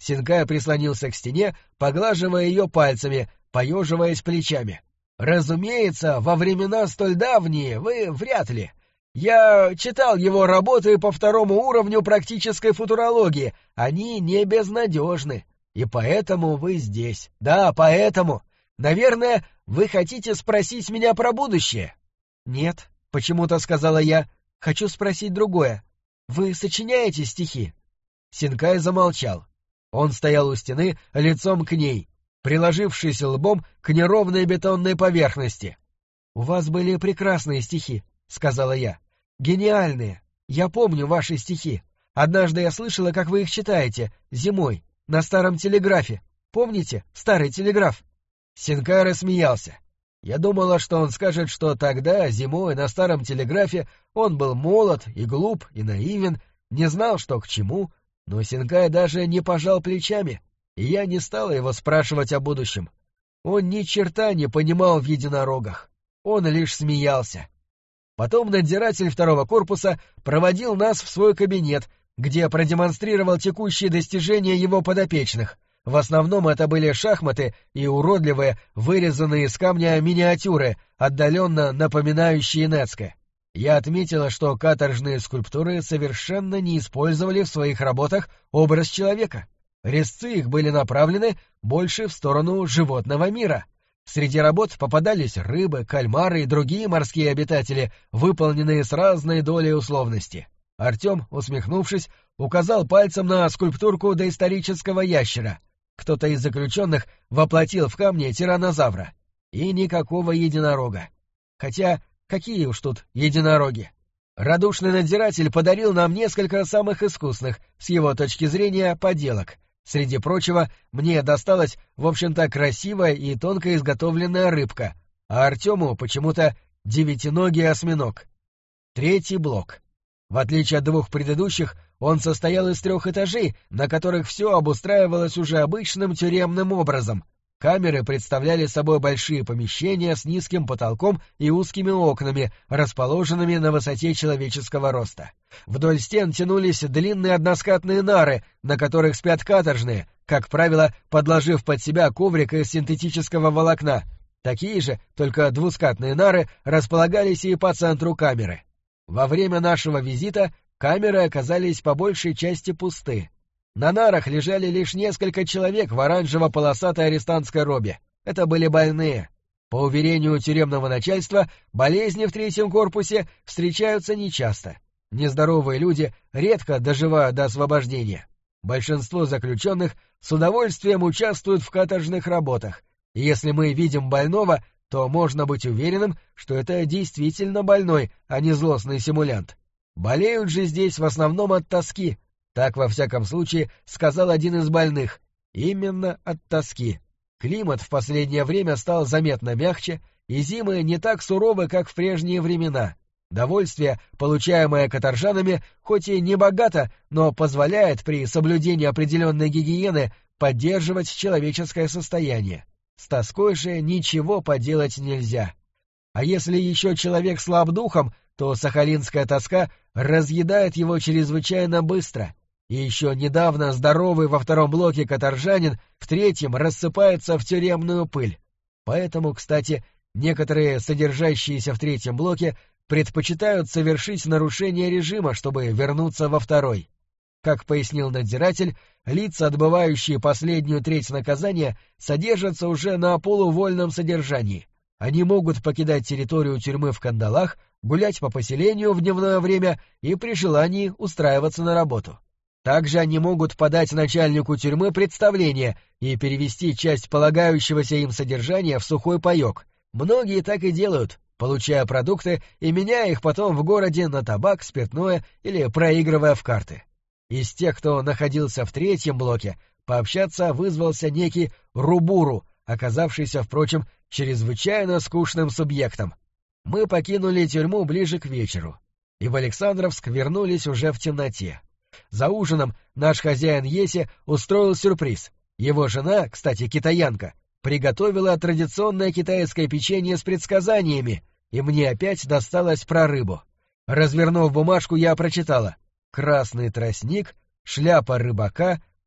Синкай прислонился к стене, поглаживая ее пальцами, поеживаясь плечами. «Разумеется, во времена столь давние вы вряд ли. Я читал его работы по второму уровню практической футурологии. Они не безнадежны. И поэтому вы здесь. Да, поэтому. Наверное, вы хотите спросить меня про будущее?» «Нет», — почему-то сказала я. «Хочу спросить другое. Вы сочиняете стихи?» Синкай замолчал. Он стоял у стены, лицом к ней, приложившись лбом к неровной бетонной поверхности. «У вас были прекрасные стихи», — сказала я. «Гениальные. Я помню ваши стихи. Однажды я слышала, как вы их читаете, зимой, на старом телеграфе. Помните, старый телеграф?» Синкай рассмеялся. Я думала, что он скажет, что тогда, зимой, на старом телеграфе, он был молод и глуп и наивен, не знал, что к чему, но Синкай даже не пожал плечами, и я не стала его спрашивать о будущем. Он ни черта не понимал в единорогах. Он лишь смеялся. Потом надзиратель второго корпуса проводил нас в свой кабинет, где продемонстрировал текущие достижения его подопечных. В основном это были шахматы и уродливые, вырезанные из камня миниатюры, отдаленно напоминающие Нецке. Я отметила, что каторжные скульптуры совершенно не использовали в своих работах образ человека. Резцы их были направлены больше в сторону животного мира. Среди работ попадались рыбы, кальмары и другие морские обитатели, выполненные с разной долей условности. Артем, усмехнувшись, указал пальцем на скульптурку доисторического ящера. Кто-то из заключенных воплотил в камне тираннозавра. И никакого единорога. Хотя, какие уж тут единороги. Радушный надзиратель подарил нам несколько самых искусных, с его точки зрения, поделок. Среди прочего, мне досталась, в общем-то, красивая и тонко изготовленная рыбка, а Артему почему-то девятиногий осьминог. Третий блок. В отличие от двух предыдущих, он состоял из 3 этажей, на которых все обустраивалось уже обычным тюремным образом. Камеры представляли собой большие помещения с низким потолком и узкими окнами, расположенными на высоте человеческого роста. Вдоль стен тянулись длинные односкатные нары, на которых спят каторжные, как правило, подложив под себя коврик из синтетического волокна. Такие же, только двускатные нары, располагались и по центру камеры. Во время нашего визита камеры оказались по большей части пусты. На нарах лежали лишь несколько человек в оранжево-полосатой арестантской робе. Это были больные. По уверению тюремного начальства, болезни в 3-м корпусе встречаются нечасто. Нездоровые люди редко доживают до освобождения. Большинство заключенных с удовольствием участвуют в каторжных работах. И если мы видим больного, то можно быть уверенным, что это действительно больной, а не злостный симулянт. Болеют же здесь в основном от тоски. Так, во всяком случае, сказал один из больных. Именно от тоски. Климат в последнее время стал заметно мягче, и зимы не так суровы, как в прежние времена. Довольствие, получаемое каторжанами, хоть и не богато, но позволяет при соблюдении определенной гигиены поддерживать человеческое состояние. С тоской же ничего поделать нельзя. А если еще человек слаб духом, то сахалинская тоска разъедает его чрезвычайно быстро. И еще недавно здоровый во 2-м блоке каторжанин в 3-м рассыпается в тюремную пыль. Поэтому, кстати, некоторые содержащиеся в 3-м блоке предпочитают совершить нарушение режима, чтобы вернуться во 2-й. Как пояснил надзиратель, лица, отбывающие последнюю треть наказания, содержатся уже на полувольном содержании. Они могут покидать территорию тюрьмы в кандалах, гулять по поселению в дневное время и при желании устраиваться на работу. Также они могут подать начальнику тюрьмы представление и перевести часть полагающегося им содержания в сухой паёк. Многие так и делают, получая продукты и меняя их потом в городе на табак, спиртное или проигрывая в карты. Из тех, кто находился в 3-м блоке, пообщаться вызвался некий Рубуру, оказавшийся, впрочем, чрезвычайно скучным субъектом. Мы покинули тюрьму ближе к вечеру, и в Александровск вернулись уже в темноте. За ужином наш хозяин Еси устроил сюрприз. Его жена, кстати, китаянка, приготовила традиционное китайское печенье с предсказаниями, и мне опять досталось про рыбу. Развернув бумажку, я прочитала: красный тростник, шляпа рыбака,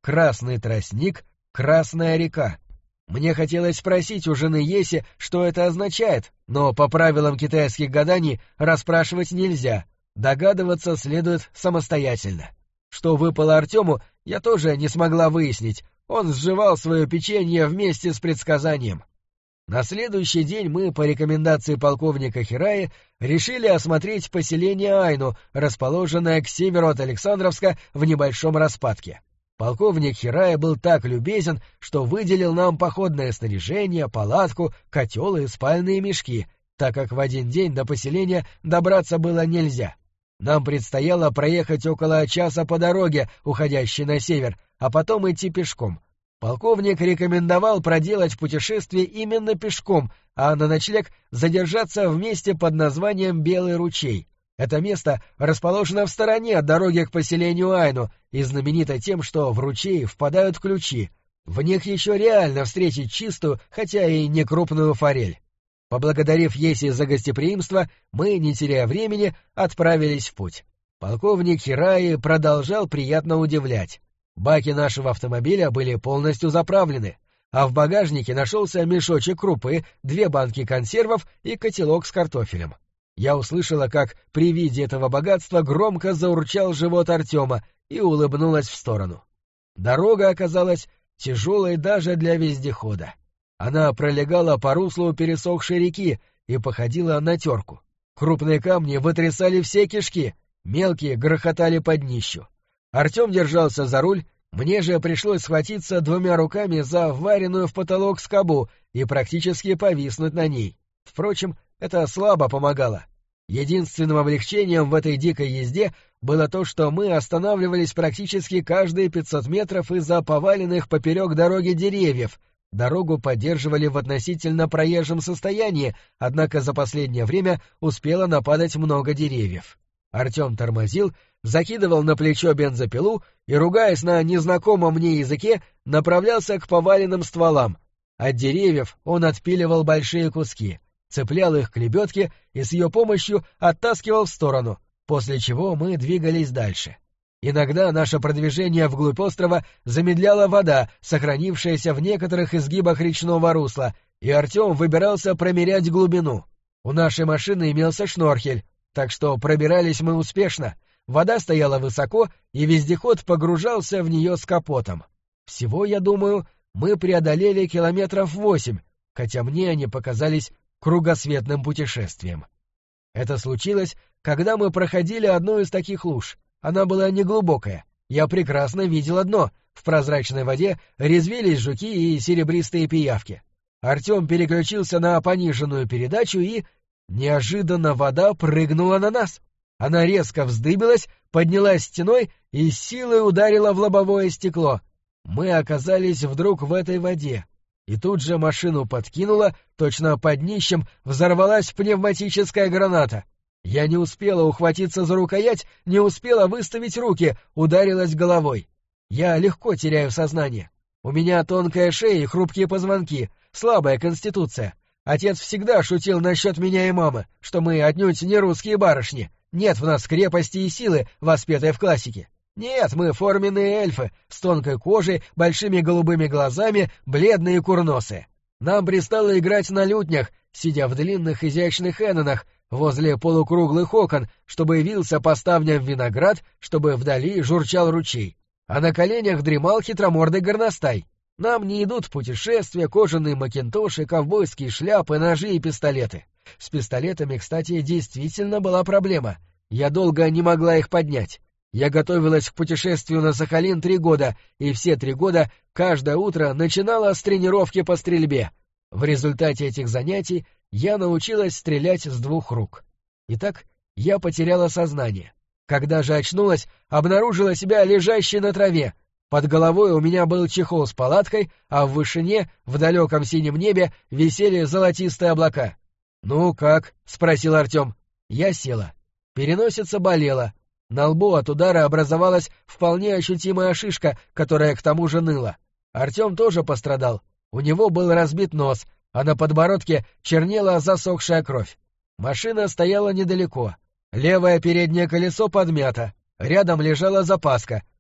красный тростник, красная река. Мне хотелось спросить у жены Еси, что это означает, но по правилам китайских гаданий расспрашивать нельзя, догадываться следует самостоятельно. Что выпало Артему, я тоже не смогла выяснить, он сживал свое печенье вместе с предсказанием. На следующий день мы, по рекомендации полковника Хираи, решили осмотреть поселение Айну, расположенное к северу от Александровска в небольшом распадке. Полковник Хираи был так любезен, что выделил нам походное снаряжение, палатку, котел и спальные мешки, так как в один день до поселения добраться было нельзя. Нам предстояло проехать около часа по дороге, уходящей на север, а потом идти пешком. Полковник рекомендовал проделать путешествие именно пешком, а на ночлег задержаться в месте под названием Белый ручей. Это место расположено в стороне от дороги к поселению Айну и знаменито тем, что в ручей впадают ключи. В них еще реально встретить чистую, хотя и не крупную форель. Поблагодарив Еси за гостеприимство, мы, не теряя времени, отправились в путь. Полковник Хираи продолжал приятно удивлять. Баки нашего автомобиля были полностью заправлены, а в багажнике нашелся мешочек крупы, 2 банки консервов и котелок с картофелем. Я услышала, как при виде этого богатства громко заурчал живот Артема и улыбнулась в сторону. Дорога оказалась тяжелой даже для вездехода. Она пролегала по руслу пересохшей реки и походила на терку. Крупные камни вытрясали все кишки, мелкие грохотали под днищу. Артем держался за руль, мне же пришлось схватиться 2 руками за вваренную в потолок скобу и практически повиснуть на ней. Впрочем, это слабо помогало. Единственным облегчением в этой дикой езде было то, что мы останавливались практически каждые 500 метров из-за поваленных поперек дороги деревьев. Дорогу поддерживали в относительно проезжем состоянии, однако за последнее время успело нападать много деревьев. Артем тормозил, закидывал на плечо бензопилу и, ругаясь на незнакомом мне языке, направлялся к поваленным стволам. От деревьев он отпиливал большие куски, цеплял их к лебедке и с ее помощью оттаскивал в сторону, после чего мы двигались дальше. Иногда наше продвижение вглубь острова замедляла вода, сохранившаяся в некоторых изгибах речного русла, и Артем выбирался промерять глубину. У нашей машины имелся шнорхель, так что пробирались мы успешно. Вода стояла высоко, и вездеход погружался в нее с капотом. Всего, я думаю, мы преодолели 8 километров, хотя мне они показались кругосветным путешествием. Это случилось, когда мы проходили одну из таких луж. Она была неглубокая. Я прекрасно видел дно. В прозрачной воде резвились жуки и серебристые пиявки. Артем переключился на пониженную передачу и... Неожиданно вода прыгнула на нас. Она резко вздыбилась, поднялась стеной и с силой ударила в лобовое стекло. Мы оказались вдруг в этой воде. И тут же машину подкинуло, точно под днищем взорвалась пневматическая граната. Я не успела ухватиться за рукоять, не успела выставить руки, ударилась головой. Я легко теряю сознание. У меня тонкая шея и хрупкие позвонки, слабая конституция. Отец всегда шутил насчет меня и мамы, что мы отнюдь не русские барышни. Нет в нас крепости и силы, воспетой в классике. Нет, мы форменные эльфы, с тонкой кожей, большими голубыми глазами, бледные и курносые. Нам пристало играть на лютнях, сидя в длинных изящных эннонах, возле полукруглых окон, чтобы явился по ставням виноград, чтобы вдали журчал ручей. А на коленях дремал хитромордый горностай. Нам не идут путешествия, кожаные макинтоши, ковбойские шляпы, ножи и пистолеты. С пистолетами, кстати, действительно была проблема. Я долго не могла их поднять. Я готовилась к путешествию на Сахалин 3 года, и все 3 года каждое утро начинала с тренировки по стрельбе. В результате этих занятий я научилась стрелять с 2 рук. Итак, я потеряла сознание. Когда же очнулась, обнаружила себя лежащей на траве. Под головой у меня был чехол с палаткой, а в вышине, в далеком синем небе, висели золотистые облака. «Ну как?» — спросил Артем. Я села. Переносица болела. На лбу от удара образовалась вполне ощутимая шишка, которая к тому же ныла. Артем тоже пострадал. У него был разбит нос, а на подбородке чернела засохшая кровь. Машина стояла недалеко. Левое переднее колесо подмято. Рядом лежала запаска.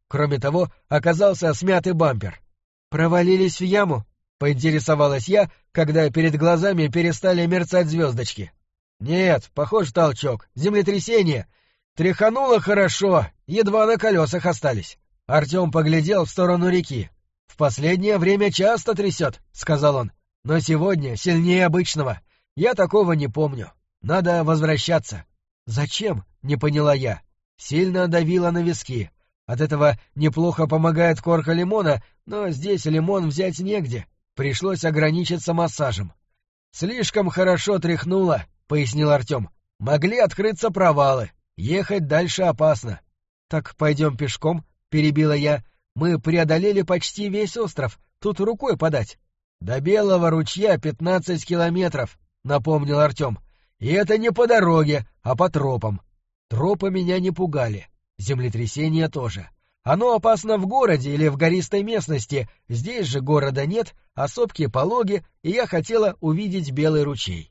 Кроме того, оказался смятый бампер. «Провалились в яму?» — поинтересовалась я, когда перед глазами перестали мерцать звездочки. «Нет, похож толчок. Землетрясение. Тряхануло хорошо, едва на колесах остались». Артем поглядел в сторону реки. «В последнее время часто трясет», — сказал он. «Но сегодня сильнее обычного. Я такого не помню. Надо возвращаться». «Зачем?» — не поняла я. Сильно давила на виски. От этого неплохо помогает корка лимона, но здесь лимон взять негде. Пришлось ограничиться массажем. «Слишком хорошо тряхнуло», — пояснил Артем. «Могли открыться провалы. Ехать дальше опасно». «Так пойдем пешком», — перебила я. «Мы преодолели почти весь остров. Тут рукой подать». «До Белого ручья 15 километров», — напомнил Артем. «И это не по дороге, а по тропам». Тропы меня не пугали. Землетрясение тоже. Оно опасно в городе или в гористой местности. Здесь же города нет, а сопки пологи, и я хотела увидеть Белый ручей.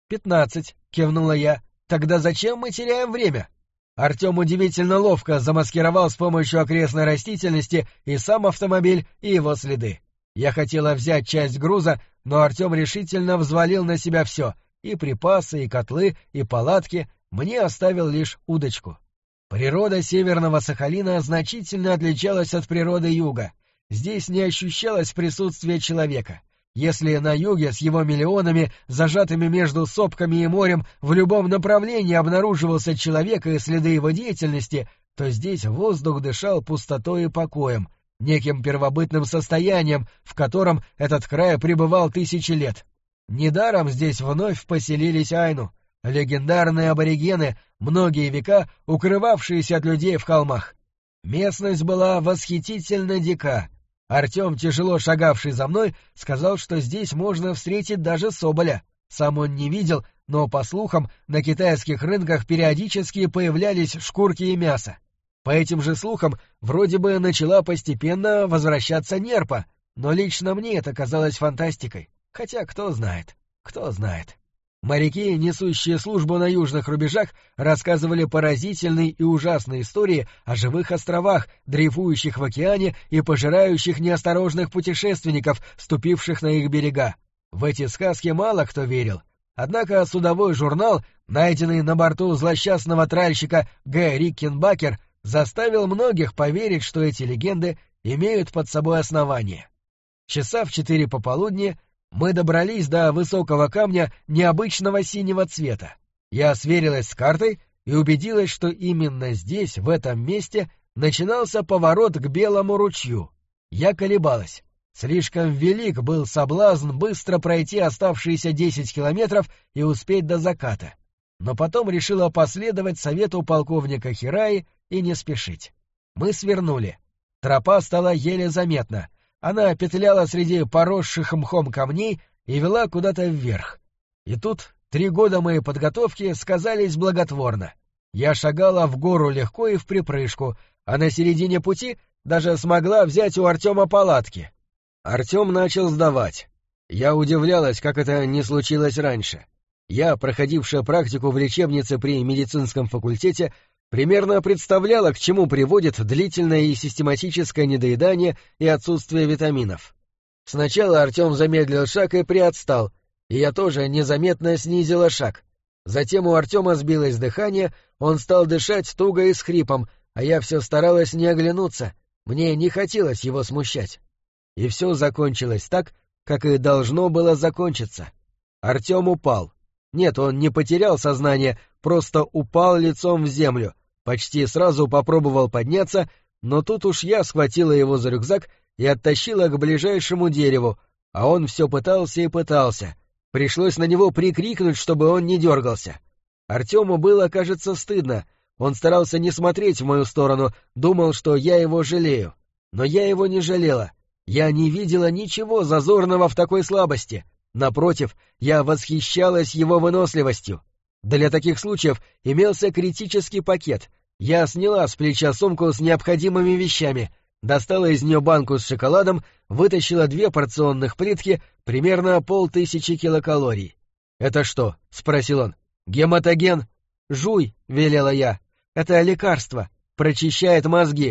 15, кивнула я. Тогда зачем мы теряем время? Артем удивительно ловко замаскировал с помощью окрестной растительности и сам автомобиль, и его следы. Я хотела взять часть груза, но Артем решительно взвалил на себя все — и припасы, и котлы, и палатки. Мне оставил лишь удочку. Природа Северного Сахалина значительно отличалась от природы Юга. Здесь не ощущалось присутствия человека. Если на юге с его миллионами, зажатыми между сопками и морем, в любом направлении обнаруживался человек и следы его деятельности, то здесь воздух дышал пустотой и покоем, неким первобытным состоянием, в котором этот край пребывал тысячи лет. Недаром здесь вновь поселились айну, легендарные аборигены, многие века укрывавшиеся от людей в холмах. Местность была восхитительно дика. Артем, тяжело шагавший за мной, сказал, что здесь можно встретить даже соболя. Сам он не видел, но, по слухам, на китайских рынках периодически появлялись шкурки и мясо. По этим же слухам, вроде бы начала постепенно возвращаться нерпа, но лично мне это казалось фантастикой. Хотя кто знает, кто знает. Моряки, несущие службу на южных рубежах, рассказывали поразительные и ужасные истории о живых островах, дрейфующих в океане и пожирающих неосторожных путешественников, ступивших на их берега. В эти сказки мало кто верил. Однако судовой журнал, найденный на борту злосчастного тральщика Г. Риккенбакер, заставил многих поверить, что эти легенды имеют под собой основание. Часа в 4 пополудни мы добрались до высокого камня необычного синего цвета. Я сверилась с картой и убедилась, что именно здесь, в этом месте, начинался поворот к Белому ручью. Я колебалась. Слишком велик был соблазн быстро пройти оставшиеся 10 километров и успеть до заката. Но потом решила последовать совету полковника Хираи и не спешить. Мы свернули. Тропа стала еле заметна. Она петляла среди поросших мхом камней и вела куда-то вверх. И тут 3 года моей подготовки сказались благотворно. Я шагала в гору легко и вприпрыжку, а на середине пути даже смогла взять у Артема палатки. Артем начал сдавать. Я удивлялась, как это не случилось раньше. Я, проходившая практику в лечебнице при медицинском факультете, примерно представляла, к чему приводит длительное и систематическое недоедание и отсутствие витаминов. Сначала Артем замедлил шаг и приотстал, и я тоже незаметно снизила шаг. Затем у Артема сбилось дыхание, он стал дышать туго и с хрипом, а я все старалась не оглянуться, мне не хотелось его смущать. И все закончилось так, как и должно было закончиться. Артем упал. Нет, он не потерял сознание, просто упал лицом в землю. Почти сразу попробовал подняться, но тут уж я схватила его за рюкзак и оттащила к ближайшему дереву, а он все пытался и пытался. Пришлось на него прикрикнуть, чтобы он не дергался. Артему было, кажется, стыдно. Он старался не смотреть в мою сторону, думал, что я его жалею. Но я его не жалела. Я не видела ничего зазорного в такой слабости. Напротив, я восхищалась его выносливостью. Для таких случаев имелся критический пакет. Я сняла с плеча сумку с необходимыми вещами, достала из нее банку с шоколадом, вытащила 2 порционных плитки, примерно 500 килокалорий. «Это что?» — спросил он. «Гематоген?» «Жуй», — велела я. «Это лекарство. Прочищает мозги».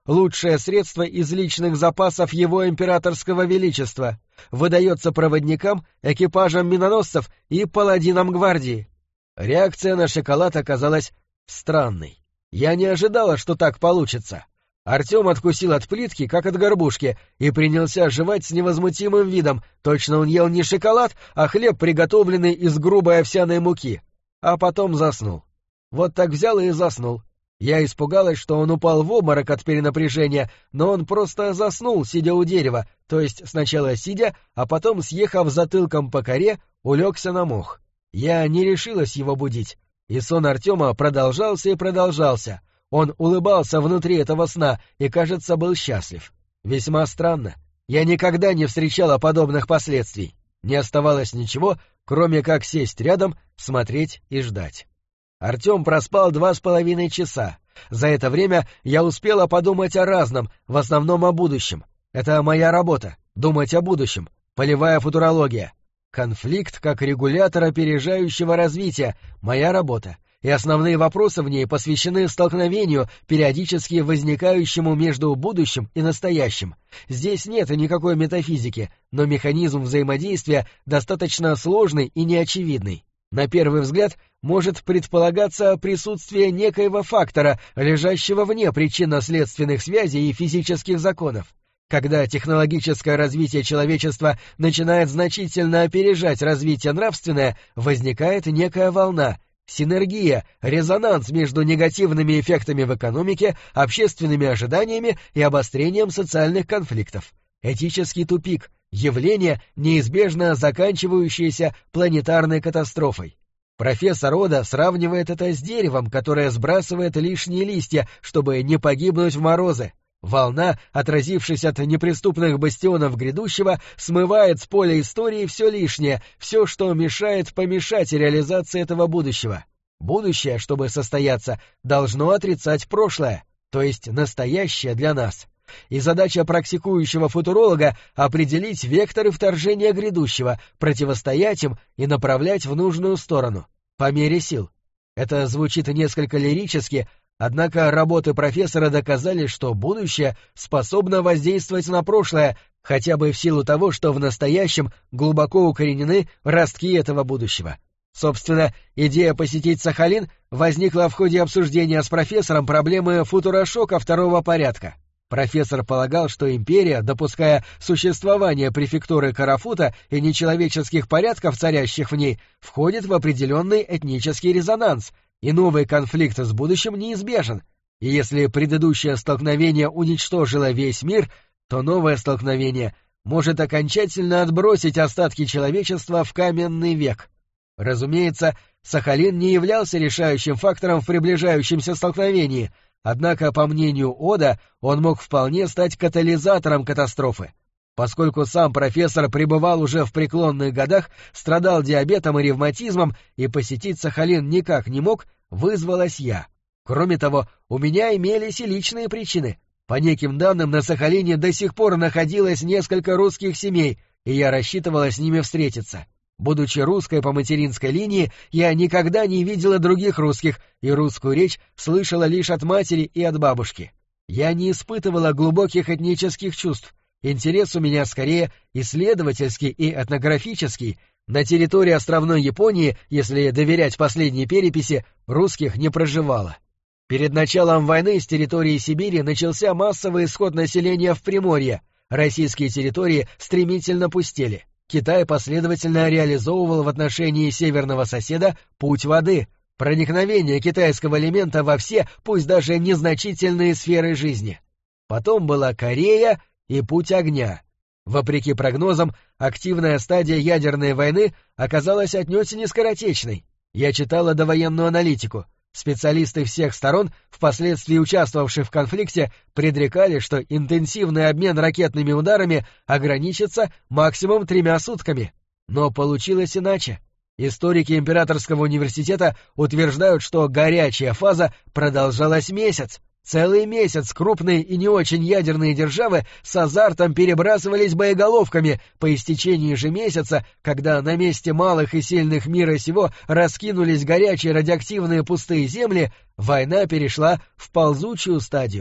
лучшее средство из личных запасов его императорского величества. Выдается проводникам, экипажам миноносцев и паладинам гвардии». Реакция на шоколад оказалась странной. Я не ожидала, что так получится. Артем откусил от плитки, как от горбушки, и принялся жевать с невозмутимым видом. Точно он ел не шоколад, а хлеб, приготовленный из грубой овсяной муки. А потом заснул. Вот так взял и заснул. Я испугалась, что он упал в обморок от перенапряжения, но он просто заснул, сидя у дерева, то есть сначала сидя, а потом, съехав затылком по коре, улегся на мох. Я не решилась его будить, и сон Артема продолжался и продолжался. Он улыбался внутри этого сна и, кажется, был счастлив. Весьма странно. Я никогда не встречала подобных последствий. Не оставалось ничего, кроме как сесть рядом, смотреть и ждать. Артем проспал 2,5 часа. За это время я успела подумать о разном, в основном о будущем. Это моя работа — думать о будущем. Полевая футурология. Конфликт как регулятор опережающего развития — моя работа. И основные вопросы в ней посвящены столкновению, периодически возникающему между будущим и настоящим. Здесь нет никакой метафизики, но механизм взаимодействия достаточно сложный и неочевидный. На первый взгляд может предполагаться присутствие некоего фактора, лежащего вне причинно-следственных связей и физических законов. Когда технологическое развитие человечества начинает значительно опережать развитие нравственное, возникает некая волна — синергия, резонанс между негативными эффектами в экономике, общественными ожиданиями и обострением социальных конфликтов. Этический тупик — явление, неизбежно заканчивающееся планетарной катастрофой. Профессор Ода сравнивает это с деревом, которое сбрасывает лишние листья, чтобы не погибнуть в морозы. Волна, отразившись от неприступных бастионов грядущего, смывает с поля истории все лишнее, все, что мешает помешать реализации этого будущего. Будущее, чтобы состояться, должно отрицать прошлое, то есть настоящее для нас. И задача практикующего футуролога — определить векторы вторжения грядущего, противостоять им и направлять в нужную сторону, по мере сил. Это звучит несколько лирически, однако работы профессора доказали, что будущее способно воздействовать на прошлое, хотя бы в силу того, что в настоящем глубоко укоренены ростки этого будущего. Собственно, идея посетить Сахалин возникла в ходе обсуждения с профессором проблемы футурошока второго порядка. Профессор полагал, что империя, допуская существование префектуры Карафута и нечеловеческих порядков, царящих в ней, входит в определенный этнический резонанс, и новый конфликт с будущим неизбежен. И если предыдущее столкновение уничтожило весь мир, то новое столкновение может окончательно отбросить остатки человечества в каменный век. Разумеется, Сахалин не являлся решающим фактором в приближающемся столкновении, однако, по мнению Ода, он мог вполне стать катализатором катастрофы. Поскольку сам профессор пребывал уже в преклонных годах, страдал диабетом и ревматизмом, и посетить Сахалин никак не мог, вызвалась я. Кроме того, у меня имелись и личные причины. По неким данным, на Сахалине до сих пор находилось несколько русских семей, и я рассчитывала с ними встретиться. Будучи русской по материнской линии, я никогда не видела других русских, и русскую речь слышала лишь от матери и от бабушки. Я не испытывала глубоких этнических чувств. Интерес у меня скорее исследовательский и этнографический. На территории островной Японии, если доверять последней переписи, русских не проживало. Перед началом войны с территории Сибири начался массовый исход населения в Приморье. Российские территории стремительно пустели. Китай последовательно реализовывал в отношении северного соседа путь воды, проникновение китайского элемента во все, пусть даже незначительные сферы жизни. Потом была Корея и путь огня. Вопреки прогнозам, активная стадия ядерной войны оказалась отнюдь не скоротечной. Я читала довоенную аналитику. Специалисты всех сторон, впоследствии участвовавших в конфликте, предрекали, что интенсивный обмен ракетными ударами ограничится максимум 3 сутками. Но получилось иначе. Историки Императорского университета утверждают, что горячая фаза продолжалась месяц. Целый месяц крупные и не очень ядерные державы с азартом перебрасывались боеголовками. По истечении же месяца, когда на месте малых и сильных мира сего раскинулись горячие радиоактивные пустые земли, война перешла в ползучую стадию.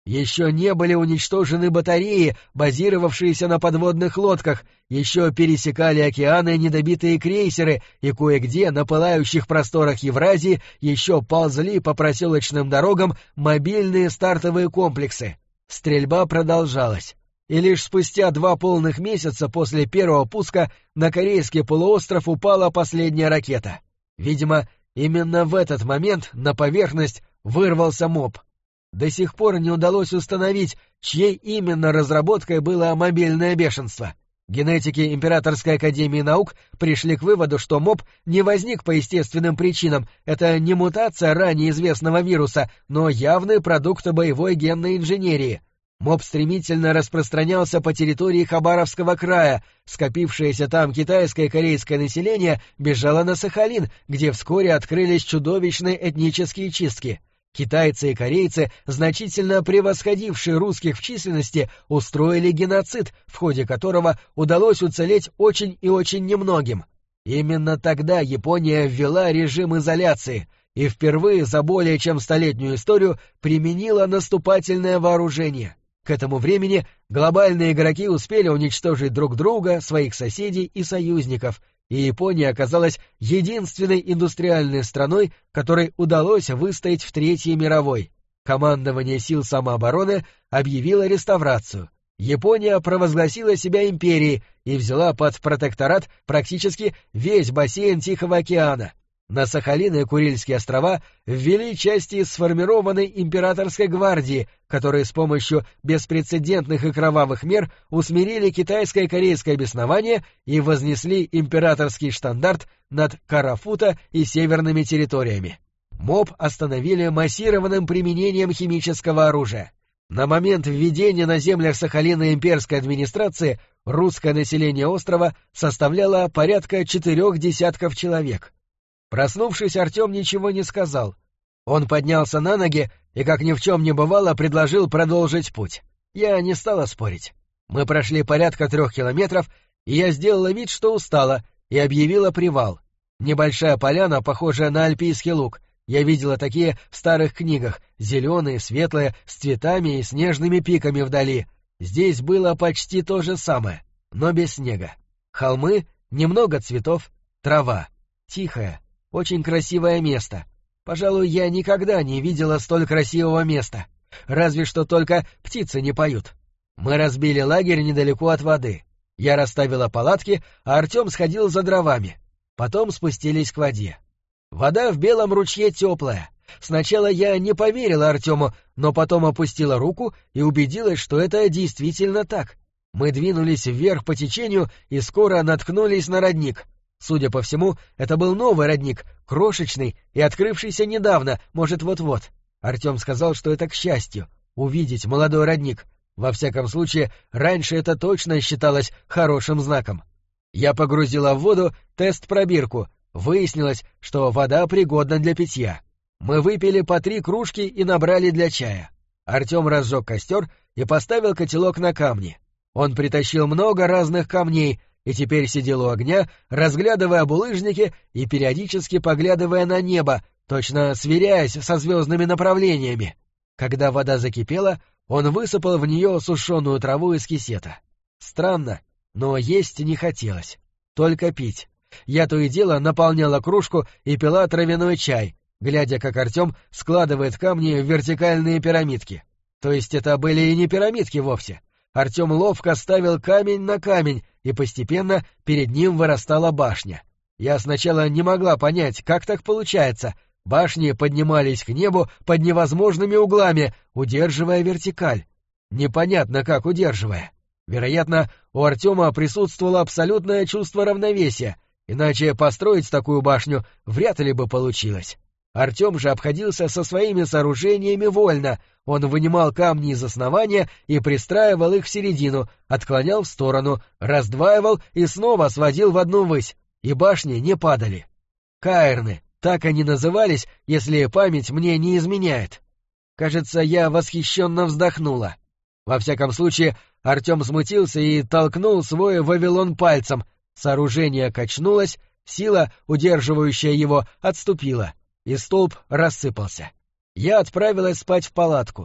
Еще не были уничтожены батареи, базировавшиеся на подводных лодках, еще пересекали океаны недобитые крейсеры, и кое-где на пылающих просторах Евразии еще ползли по проселочным дорогам мобильные стартовые комплексы. Стрельба продолжалась. И лишь спустя 2 полных месяца после первого пуска на Корейский полуостров упала последняя ракета. Видимо, именно в этот момент на поверхность вырвался МОП. До сих пор не удалось установить, чьей именно разработкой было мобильное бешенство. Генетики Императорской академии наук пришли к выводу, что МОП не возник по естественным причинам, это не мутация ранее известного вируса, но явный продукт боевой генной инженерии. МОП стремительно распространялся по территории Хабаровского края, скопившееся там китайское и корейское население бежало на Сахалин, где вскоре открылись чудовищные этнические чистки. Китайцы и корейцы, значительно превосходившие русских в численности, устроили геноцид, в ходе которого удалось уцелеть очень и очень немногим. Именно тогда Япония ввела режим изоляции и впервые за более чем столетнюю историю применила наступательное вооружение. К этому времени глобальные игроки успели уничтожить друг друга, своих соседей и союзников, и Япония оказалась единственной индустриальной страной, которой удалось выстоять в Третьей мировой. Командование сил самообороны объявило реставрацию. Япония провозгласила себя империей и взяла под протекторат практически весь бассейн Тихого океана. На Сахалин и Курильские острова ввели части сформированной императорской гвардии, которые с помощью беспрецедентных и кровавых мер усмирили китайское и корейское беснование и вознесли императорский штандарт над Карафута и северными территориями. МОП остановили массированным применением химического оружия. На момент введения на землях Сахалина имперской администрации русское население острова составляло порядка 4 десятков человек. Проснувшись, Артем ничего не сказал. Он поднялся на ноги и, как ни в чем не бывало, предложил продолжить путь. Я не стала спорить. Мы прошли порядка 3 километров, и я сделала вид, что устала, и объявила привал. Небольшая поляна, похожая на альпийский луг. Я видела такие в старых книгах, зеленые, светлые, с цветами и снежными пиками вдали. Здесь было почти то же самое, но без снега. Холмы, немного цветов, трава. Тихая. Очень красивое место. Пожалуй, я никогда не видела столь красивого места. Разве что только птицы не поют. Мы разбили лагерь недалеко от воды. Я расставила палатки, а Артем сходил за дровами. Потом спустились к воде. Вода в белом ручье теплая. Сначала я не поверила Артему, но потом опустила руку и убедилась, что это действительно так. Мы двинулись вверх по течению и скоро наткнулись на родник. Судя по всему, это был новый родник, крошечный и открывшийся недавно, может, вот-вот. Артем сказал, что это к счастью — увидеть молодой родник. Во всяком случае, раньше это точно считалось хорошим знаком. Я погрузила в воду тест-пробирку. Выяснилось, что вода пригодна для питья. Мы выпили по 3 кружки и набрали для чая. Артем разжег костер и поставил котелок на камни. Он притащил много разных камней — и теперь сидел у огня, разглядывая булыжники и периодически поглядывая на небо, точно сверяясь со звездными направлениями. Когда вода закипела, он высыпал в нее сушеную траву из кисета. Странно, но есть не хотелось, только пить. Я то и дело наполняла кружку и пила травяной чай, глядя, как Артем складывает камни в вертикальные пирамидки. То есть это были и не пирамидки вовсе. Артем ловко ставил камень на камень, и постепенно перед ним вырастала башня. Я сначала не могла понять, как так получается. Башни поднимались к небу под невозможными углами, удерживая вертикаль. Непонятно, как удерживая. Вероятно, у Артема присутствовало абсолютное чувство равновесия, иначе построить такую башню вряд ли бы получилось. Артем же обходился со своими сооружениями вольно. Он вынимал камни из основания и пристраивал их в середину, отклонял в сторону, раздваивал и снова сводил в одну высь, и башни не падали. Каэрны, так они назывались, если память мне не изменяет. Кажется, я восхищенно вздохнула. Во всяком случае, Артем смутился и толкнул свой Вавилон пальцем. Сооружение качнулось, сила, удерживающая его, отступила, и столб рассыпался. Я отправилась спать в палатку.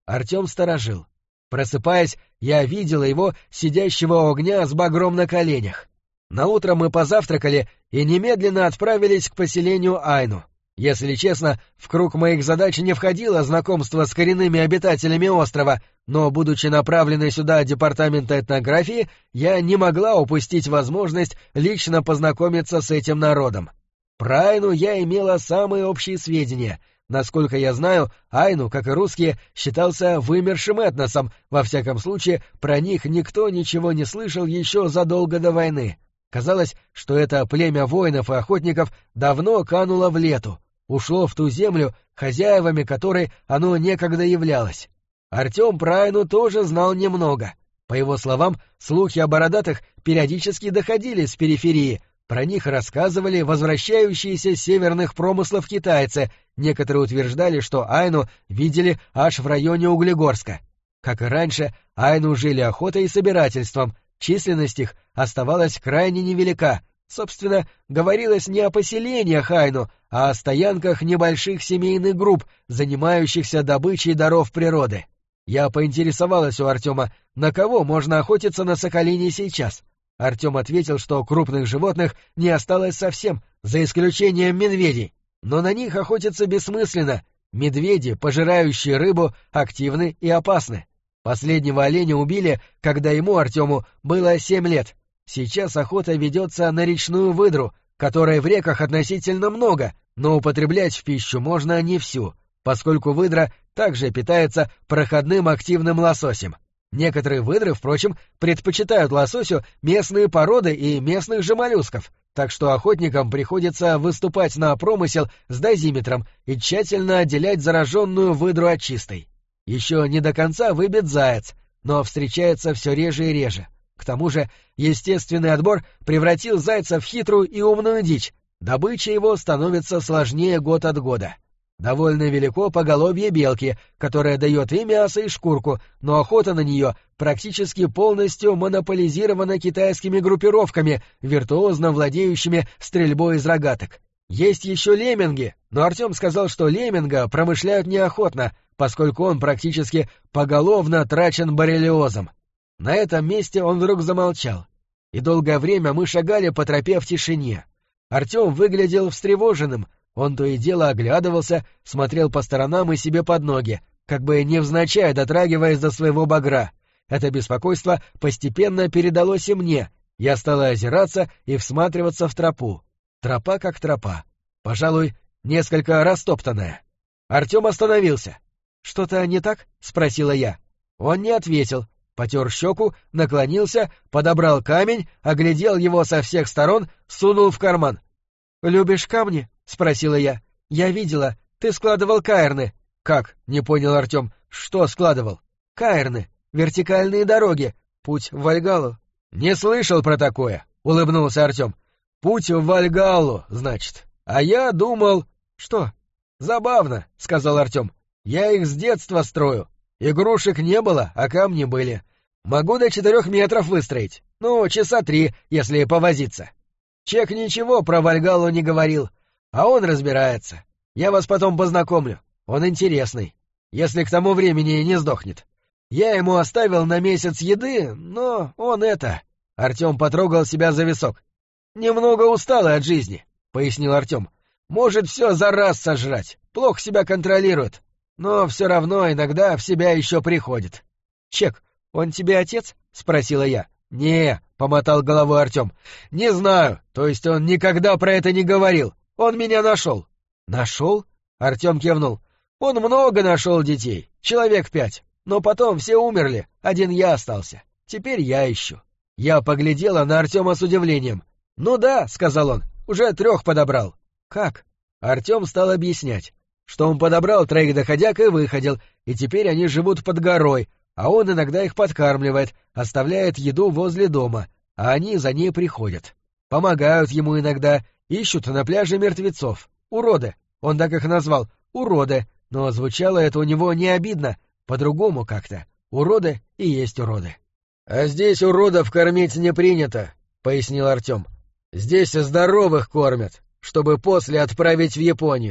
Артем сторожил. Просыпаясь, я видела его, сидящего у огня с багром на коленях. Наутро мы позавтракали и немедленно отправились к поселению Айну. Если честно, в круг моих задач не входило знакомство с коренными обитателями острова, но, будучи направленной сюда департамента этнографии, я не могла упустить возможность лично познакомиться с этим народом. Про Айну я имела самые общие сведения. Насколько я знаю, Айну, как и русские, считался вымершим этносом, во всяком случае, про них никто ничего не слышал еще задолго до войны. Казалось, что это племя воинов и охотников давно кануло в лету, ушло в ту землю, хозяевами которой оно некогда являлось. Артем про Айну тоже знал немного. По его словам, слухи о бородатых периодически доходили с периферии, про них рассказывали возвращающиеся с северных промыслов китайцы, некоторые утверждали, что Айну видели аж в районе Углегорска. Как и раньше, Айну жили охотой и собирательством, численность их оставалась крайне невелика. Собственно, говорилось не о поселениях Айну, а о стоянках небольших семейных групп, занимающихся добычей даров природы. Я поинтересовалась у Артема, на кого можно охотиться на Сахалине сейчас. Артем ответил, что крупных животных не осталось совсем, за исключением медведей. Но на них охотиться бессмысленно. Медведи, пожирающие рыбу, активны и опасны. Последнего оленя убили, когда ему, Артему, было 7 лет. Сейчас охота ведется на речную выдру, которой в реках относительно много, но употреблять в пищу можно не всю, поскольку выдра также питается проходным активным лососем. Некоторые выдры, впрочем, предпочитают лососю местные породы и местных же моллюсков, так что охотникам приходится выступать на промысел с дозиметром и тщательно отделять зараженную выдру от чистой. Еще не до конца выбит заяц, но встречается все реже и реже. К тому же естественный отбор превратил зайца в хитрую и умную дичь, добыча его становится сложнее год от года. Довольно велико поголовье белки, которая дает и мясо, и шкурку, но охота на нее практически полностью монополизирована китайскими группировками, виртуозно владеющими стрельбой из рогаток. Есть еще лемминги, но Артем сказал, что лемминга промышляют неохотно, поскольку он практически поголовно трачен боррелиозом. На этом месте он вдруг замолчал, и долгое время мы шагали по тропе в тишине. Артем выглядел встревоженным, он то и дело оглядывался, смотрел по сторонам и себе под ноги, как бы невзначай дотрагиваясь до своего багра. Это беспокойство постепенно передалось и мне. Я стала озираться и всматриваться в тропу. Тропа как тропа. Пожалуй, несколько растоптанная. Артем остановился. «Что-то не так?» — спросила я. Он не ответил. Потер щеку, наклонился, подобрал камень, оглядел его со всех сторон, сунул в карман. «Любишь камни?» — спросила я. «Я видела. Ты складывал каирны». «Как?» — не понял Артем. «Что складывал?» «Каирны. Вертикальные дороги. Путь в Вальгаллу». «Не слышал про такое», — улыбнулся Артем. «Путь в Вальгаллу, значит. А я думал...» «Что?» «Забавно», — сказал Артем. «Я их с детства строю. Игрушек не было, а камни были. Могу до 4 метров выстроить. Ну, часа 3, если повозиться. Чек ничего про Вальгаллу не говорил, а он разбирается. Я вас потом познакомлю. Он интересный. Если к тому времени не сдохнет. Я ему оставил на месяц еды, но он это...» Артем потрогал себя за висок. «Немного усталый от жизни», — пояснил Артем. «Может все за раз сожрать, плохо себя контролирует. Но все равно иногда в себя еще приходит». «Чек, он тебе отец?» — спросила я. «Не», — помотал головой Артем. «Не знаю, то есть он никогда про это не говорил. Он меня нашел». «Нашел?» — Артем кивнул. «Он много нашел детей, человек 5, но потом все умерли, один я остался. Теперь я ищу». Я поглядела на Артема с удивлением. «Ну да», — сказал он, — «уже 3 подобрал». «Как?» Артем стал объяснять, что он подобрал 3 доходяг и выходил, и теперь они живут под горой, а он иногда их подкармливает, оставляет еду возле дома, а они за ней приходят. Помогают ему иногда, ищут на пляже мертвецов. Уроды, он так их назвал, уроды, но звучало это у него не обидно, по-другому как-то. Уроды и есть уроды. «А здесь уродов кормить не принято», — пояснил Артем. «Здесь здоровых кормят, чтобы после отправить в Японию.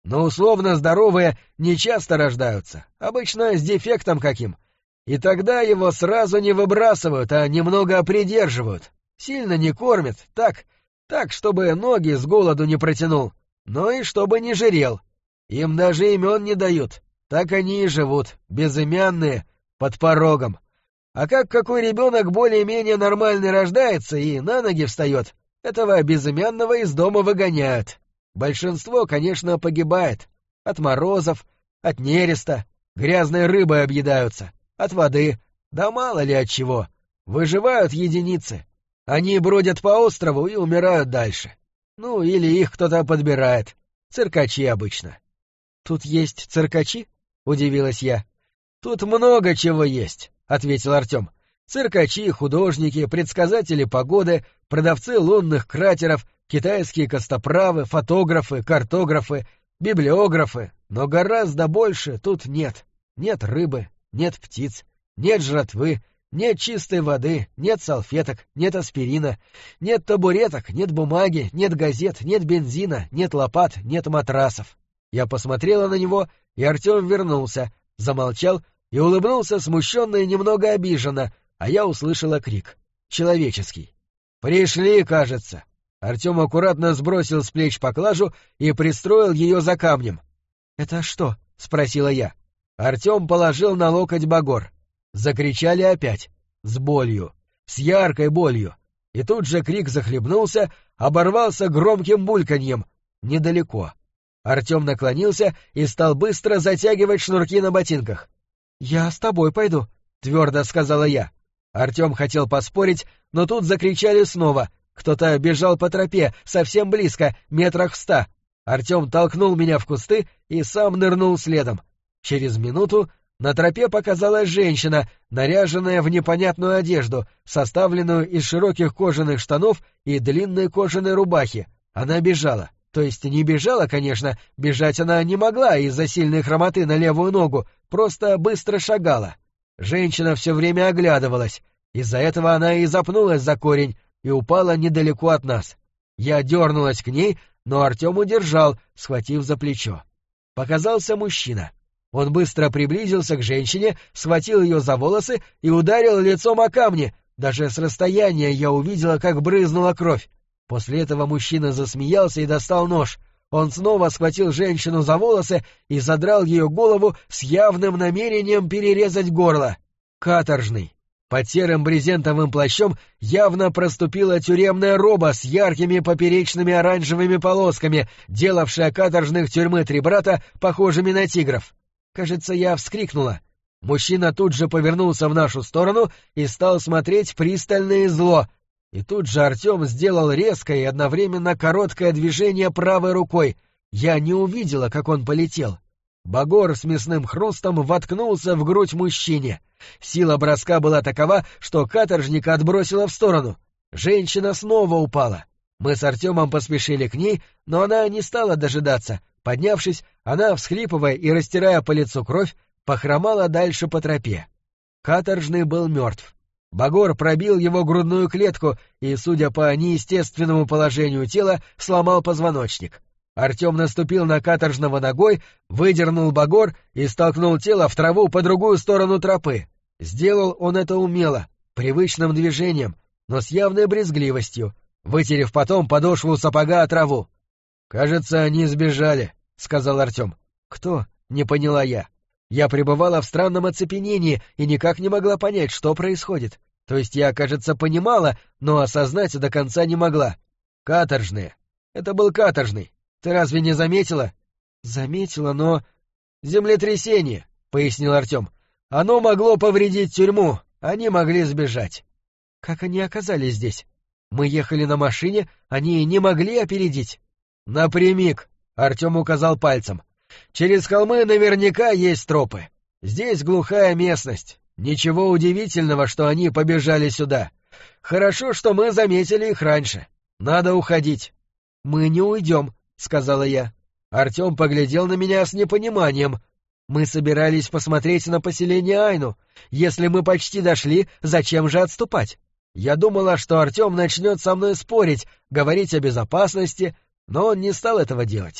Но условно здоровые не часто рождаются, обычно с дефектом каким. И тогда его сразу не выбрасывают, а немного придерживают. Сильно не кормят, так, чтобы ноги с голоду не протянул, но и чтобы не жирел. Им даже имен не дают, так они и живут, безымянные, под порогом. А как какой ребенок более-менее нормальный рождается и на ноги встает, этого безымянного из дома выгоняют. Большинство, конечно, погибает. От морозов, от нереста, грязной рыбой объедаются, от воды, да мало ли от чего. Выживают единицы. Они бродят по острову и умирают дальше. Ну, или их кто-то подбирает. Циркачи обычно. — Тут есть циркачи? — удивилась я. — Тут много чего есть, — ответил Артем. — Циркачи, художники, предсказатели погоды, продавцы лунных кратеров, китайские костоправы, фотографы, картографы, библиографы. Но гораздо больше тут нет. Нет рыбы, нет птиц, нет жратвы, нет чистой воды, нет салфеток, нет аспирина, нет табуреток, нет бумаги, нет газет, нет бензина, нет лопат, нет матрасов. Я посмотрела на него, и Артем вернулся, замолчал и улыбнулся смущенно и немного обиженно, а я услышала крик. Человеческий. «Пришли, кажется». Артем аккуратно сбросил с плеч поклажу и пристроил ее за камнем. «Это что?» — спросила я. Артем положил на локоть багор. Закричали опять. С болью. С яркой болью. И тут же крик захлебнулся, оборвался громким бульканьем. Недалеко. Артем наклонился и стал быстро затягивать шнурки на ботинках. «Я с тобой пойду», — твердо сказала я. Артем хотел поспорить, но тут закричали снова. Кто-то бежал по тропе, совсем близко, метрах в 100. Артем толкнул меня в кусты и сам нырнул следом. Через минуту на тропе показалась женщина, наряженная в непонятную одежду, составленную из широких кожаных штанов и длинной кожаной рубахи. Она бежала. То есть не бежала, конечно, бежать она не могла из-за сильной хромоты на левую ногу, просто быстро шагала. Женщина все время оглядывалась. Из-за этого она и запнулась за корень и упала недалеко от нас. Я дернулась к ней, но Артем удержал, схватив за плечо. Показался мужчина. Он быстро приблизился к женщине, схватил ее за волосы и ударил лицом о камни. Даже с расстояния я увидела, как брызнула кровь. После этого мужчина засмеялся и достал нож. Он снова схватил женщину за волосы и задрал ее голову с явным намерением перерезать горло. Каторжный. Под серым брезентовым плащом явно проступила тюремная роба с яркими поперечными оранжевыми полосками, делавшая каторжных тюрьмы Три Брата похожими на тигров. Кажется, я вскрикнула. Мужчина тут же повернулся в нашу сторону и стал смотреть пристально и зло. И тут же Артем сделал резкое и одновременно короткое движение правой рукой. Я не увидела, как он полетел. Багор с мясным хрустом воткнулся в грудь мужчине. Сила броска была такова, что каторжника отбросила в сторону. Женщина снова упала. Мы с Артемом поспешили к ней, но она не стала дожидаться. Поднявшись, она, всхлипывая и растирая по лицу кровь, похромала дальше по тропе. Каторжный был мертв. Багор пробил его грудную клетку и, судя по неестественному положению тела, сломал позвоночник. Артем наступил на каторжного ногой, выдернул багор и столкнул тело в траву по другую сторону тропы. Сделал он это умело, привычным движением, но с явной брезгливостью, вытерев потом подошву сапога о траву. «Кажется, они сбежали», — сказал Артем. «Кто?» — не поняла я. Я пребывала в странном оцепенении и никак не могла понять, что происходит. То есть я, кажется, понимала, но осознать до конца не могла. Каторжные. Это был каторжный. Ты разве не заметила? Заметила, но... Землетрясение, пояснил Артем. Оно могло повредить тюрьму, они могли сбежать. Как они оказались здесь? Мы ехали на машине, они не могли опередить. Напрямик, Артем указал пальцем. Через холмы наверняка есть тропы. Здесь глухая местность. Ничего удивительного, что они побежали сюда. Хорошо, что мы заметили их раньше. Надо уходить. Мы не уйдем, сказала я. Артем поглядел на меня с непониманием. Мы собирались посмотреть на поселение Айну. Если мы почти дошли, зачем же отступать? Я думала, что Артем начнет со мной спорить, говорить о безопасности, но он не стал этого делать.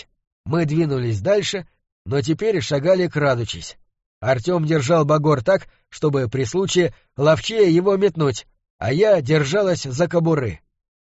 Мы двинулись дальше, но теперь шагали крадучись. Артем держал багор так, чтобы при случае ловчее его метнуть, а я держалась за кобуры.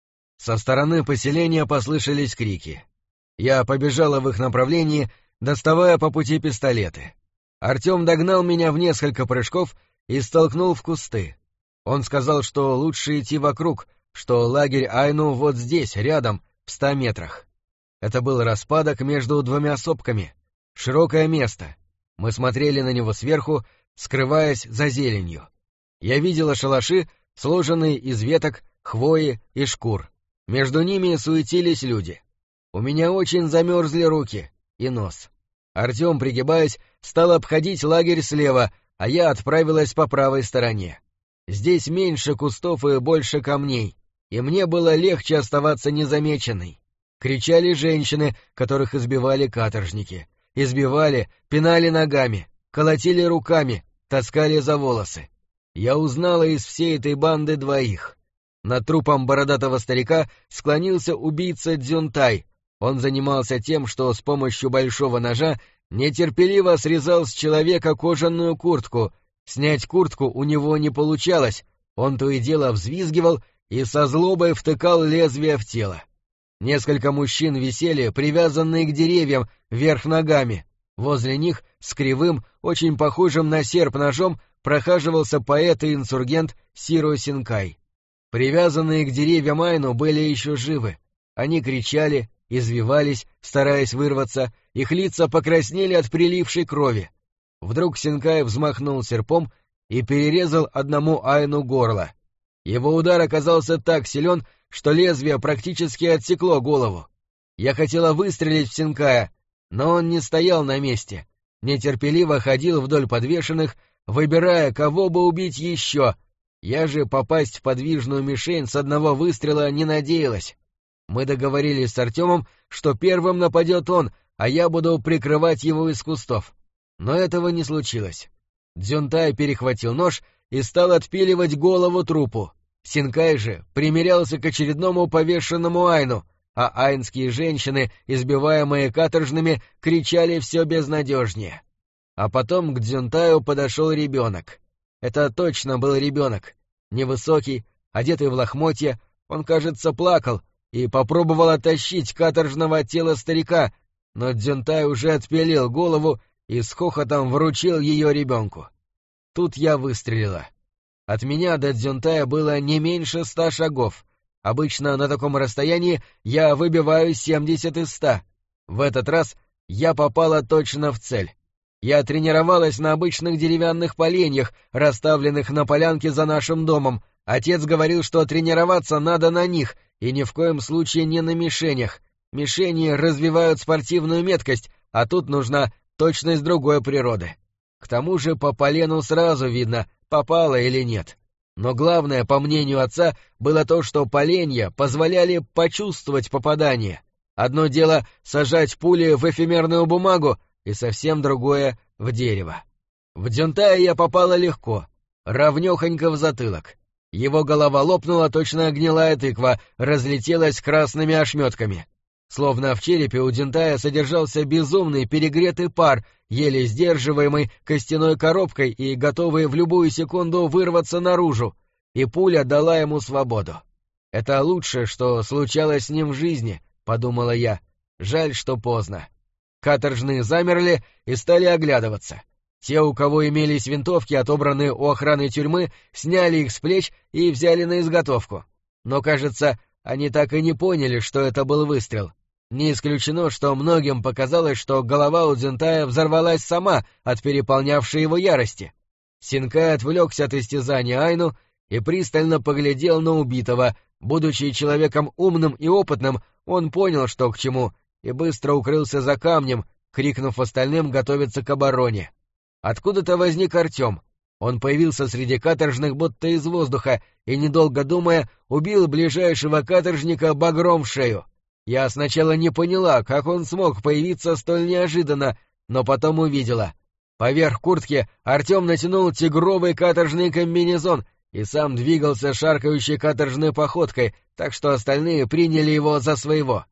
Со стороны поселения послышались крики. Я побежала в их направлении, доставая по пути пистолеты. Артем догнал меня в несколько прыжков и столкнул в кусты. Он сказал, что лучше идти вокруг, что лагерь Айну вот здесь, рядом, в 100 метрах. Это был распадок между двумя сопками. Широкое место. Мы смотрели на него сверху, скрываясь за зеленью. Я видела шалаши, сложенные из веток, хвои и шкур. Между ними суетились люди. У меня очень замерзли руки и нос. Артем, пригибаясь, стал обходить лагерь слева, а я отправилась по правой стороне. Здесь меньше кустов и больше камней, и мне было легче оставаться незамеченной. Кричали женщины, которых избивали каторжники. Избивали, пинали ногами, колотили руками, таскали за волосы. Я узнала из всей этой банды двоих. Над трупом бородатого старика склонился убийца Дзюнтай. Он занимался тем, что с помощью большого ножа нетерпеливо срезал с человека кожаную куртку. Снять куртку у него не получалось, он то и дело взвизгивал и со злобой втыкал лезвие в тело. Несколько мужчин висели, привязанные к деревьям, вверх ногами. Возле них, с кривым, очень похожим на серп ножом, прохаживался поэт и инсургент Сиро Синкай. Привязанные к деревьям Айну были еще живы. Они кричали, извивались, стараясь вырваться, их лица покраснели от прилившей крови. Вдруг Синкай взмахнул серпом и перерезал одному Айну горло. Его удар оказался так силен, что лезвие практически отсекло голову. Я хотела выстрелить в Синкая, но он не стоял на месте, нетерпеливо ходил вдоль подвешенных, выбирая, кого бы убить еще. Я же попасть в подвижную мишень с одного выстрела не надеялась. Мы договорились с Артемом, что первым нападет он, а я буду прикрывать его из кустов. Но этого не случилось. Дзюнтай перехватил нож и стал отпиливать голову трупу. Синкай же примирялся к очередному повешенному Айну, а айнские женщины, избиваемые каторжными, кричали все безнадежнее. А потом к Дзюнтаю подошел ребенок. Это точно был ребенок. Невысокий, одетый в лохмотья, он, кажется, плакал и попробовал оттащить каторжного от тела старика, но Дзюнтай уже отпилил голову и с хохотом вручил ее ребенку. Тут я выстрелила. От меня до Дзюнтая было не меньше 100 шагов. Обычно на таком расстоянии я выбиваю 70 из 100. В этот раз я попала точно в цель. Я тренировалась на обычных деревянных поленьях, расставленных на полянке за нашим домом. Отец говорил, что тренироваться надо на них, и ни в коем случае не на мишенях. Мишени развивают спортивную меткость, а тут нужна точность другой природы. К тому же по полену сразу видно, попало или нет. Но главное, по мнению отца, было то, что поленья позволяли почувствовать попадание. Одно дело сажать пули в эфемерную бумагу, и совсем другое — в дерево. В Дзюнтая я попала легко, равнёхонько в затылок. Его голова лопнула, точно гнилая тыква, разлетелась красными ошметками. Словно в черепе у Дзюнтая содержался безумный перегретый пар, еле сдерживаемый костяной коробкой и готовый в любую секунду вырваться наружу, и пуля дала ему свободу. «Это лучшее, что случалось с ним в жизни», — подумала я. Жаль, что поздно. Каторжные замерли и стали оглядываться. Те, у кого имелись винтовки, отобранные у охраны тюрьмы, сняли их с плеч и взяли на изготовку. Но, кажется, они так и не поняли, что это был выстрел. Не исключено, что многим показалось, что голова у Дзюнтая взорвалась сама от переполнявшей его ярости. Синкай отвлекся от истязания Айну и пристально поглядел на убитого. Будучи человеком умным и опытным, он понял, что к чему, и быстро укрылся за камнем, крикнув остальным готовиться к обороне. Откуда-то возник Артем. Он появился среди каторжных будто из воздуха и, недолго думая, убил ближайшего каторжника багром в шею. Я сначала не поняла, как он смог появиться столь неожиданно, но потом увидела. Поверх куртки Артем натянул тигровый каторжный комбинезон и сам двигался шаркающей каторжной походкой, так что остальные приняли его за своего.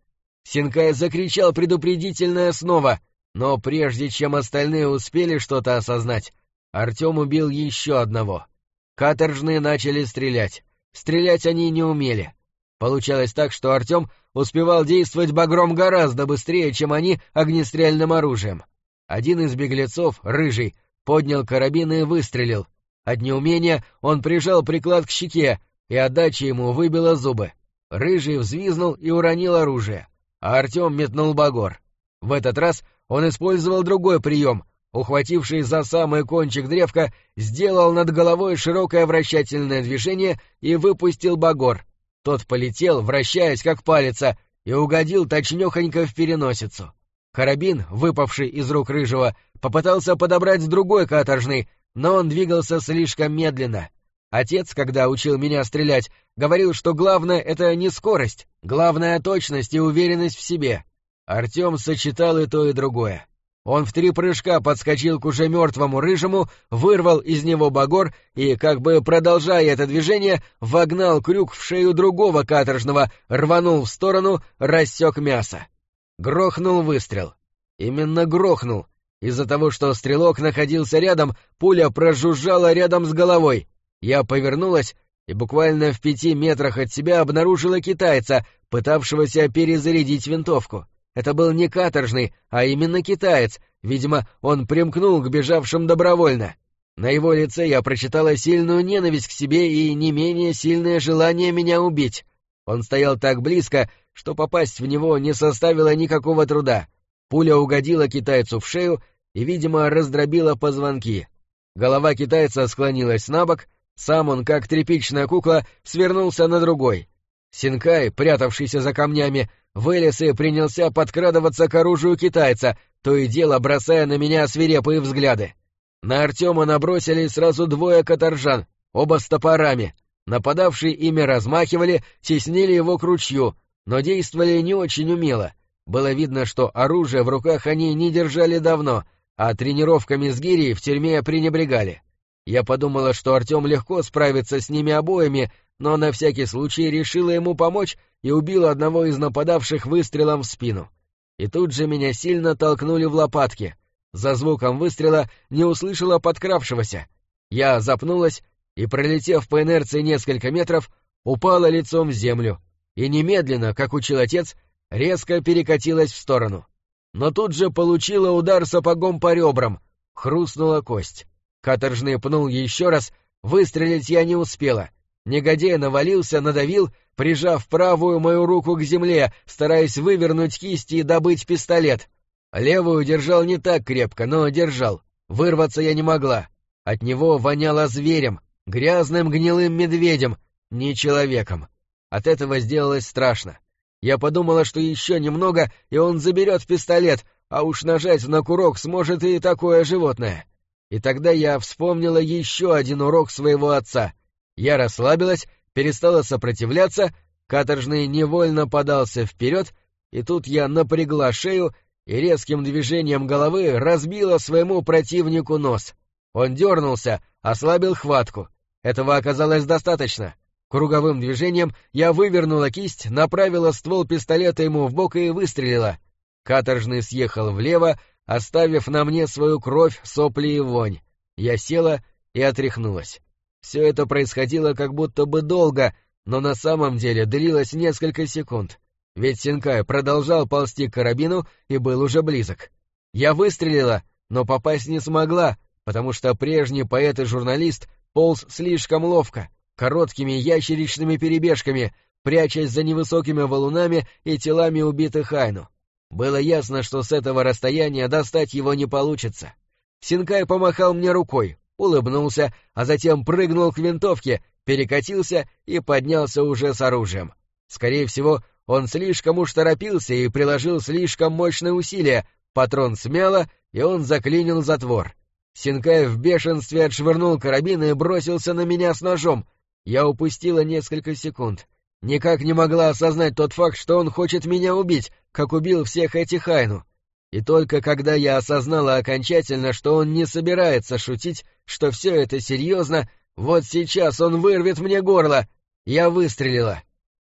Синкай закричал предупредительное снова, но прежде чем остальные успели что-то осознать, Артем убил еще одного. Каторжные начали стрелять. Стрелять они не умели. Получалось так, что Артем успевал действовать багром гораздо быстрее, чем они огнестрельным оружием. Один из беглецов, рыжий, поднял карабин и выстрелил. От неумения он прижал приклад к щеке, и отдача ему выбила зубы. Рыжий взвизнул и уронил оружие, а Артем метнул багор. В этот раз он использовал другой прием. Ухватившись за самый кончик древка, сделал над головой широкое вращательное движение и выпустил багор. Тот полетел, вращаясь как палица, и угодил точнёхонько в переносицу. Карабин, выпавший из рук Рыжего, попытался подобрать другой каторжный, но он двигался слишком медленно. Отец, когда учил меня стрелять, говорил, что главное — это не скорость, главное — точность и уверенность в себе. Артем сочетал и то, и другое. Он в 3 прыжка подскочил к уже мертвому Рыжему, вырвал из него багор и, как бы продолжая это движение, вогнал крюк в шею другого каторжного, рванул в сторону, рассек мясо. Грохнул выстрел. Именно грохнул. Из-за того, что стрелок находился рядом, пуля прожужжала рядом с головой. Я повернулась и буквально в 5 метрах от себя обнаружила китайца, пытавшегося перезарядить винтовку. Это был не каторжный, а именно китаец. Видимо, он примкнул к бежавшим добровольно. На его лице я прочитала сильную ненависть к себе и не менее сильное желание меня убить. Он стоял так близко, что попасть в него не составило никакого труда. Пуля угодила китайцу в шею и, видимо, раздробила позвонки. Голова китайца склонилась набок, сам он, как тряпичная кукла, свернулся на другой. Синкай, прятавшийся за камнями, вылез и принялся подкрадываться к оружию китайца, то и дело бросая на меня свирепые взгляды. На Артема набросились сразу 2 каторжан, оба с топорами. Нападавшие ими размахивали, теснили его к ручью, но действовали не очень умело. Было видно, что оружие в руках они не держали давно, а тренировками с гирей в тюрьме пренебрегали. Я подумала, что Артем легко справится с ними обоими, но на всякий случай решила ему помочь и убила одного из нападавших выстрелом в спину. И тут же меня сильно толкнули в лопатки. За звуком выстрела не услышала подкравшегося. Я запнулась и, пролетев по инерции несколько метров, упала лицом в землю и немедленно, как учил отец, резко перекатилась в сторону. Но тут же получила удар сапогом по ребрам, хрустнула кость. Каторжный пнул еще раз, выстрелить я не успела. Негодяй навалился, надавил, прижав правую мою руку к земле, стараясь вывернуть кисти и добыть пистолет. Левую держал не так крепко, но держал. Вырваться я не могла. От него воняло зверем, грязным гнилым медведем, не человеком. От этого сделалось страшно. Я подумала, что еще немного, и он заберет пистолет, а уж нажать на курок сможет и такое животное. И тогда я вспомнила еще один урок своего отца. Я расслабилась, перестала сопротивляться, каторжный невольно подался вперед, и тут я напрягла шею и резким движением головы разбила своему противнику нос. Он дернулся, ослабил хватку. Этого оказалось достаточно. Круговым движением я вывернула кисть, направила ствол пистолета ему в бок и выстрелила. Каторжный съехал влево, оставив на мне свою кровь, сопли и вонь. Я села и отряхнулась. Все это происходило как будто бы долго, но на самом деле длилось несколько секунд. Ведь Синкай продолжал ползти к карабину и был уже близок. Я выстрелила, но попасть не смогла, потому что прежний поэт и журналист полз слишком ловко, короткими ящеричными перебежками, прячась за невысокими валунами и телами убитых Айну. Было ясно, что с этого расстояния достать его не получится. Синкай помахал мне рукой, улыбнулся, а затем прыгнул к винтовке, перекатился и поднялся уже с оружием. Скорее всего, он слишком уж торопился и приложил слишком мощное усилие, патрон смяло, и он заклинил затвор. Синкай в бешенстве отшвырнул карабин и бросился на меня с ножом. Я упустила несколько секунд. Никак не могла осознать тот факт, что он хочет меня убить, как убил всех этих Айну. И только когда я осознала окончательно, что он не собирается шутить, что все это серьезно, вот сейчас он вырвет мне горло, я выстрелила.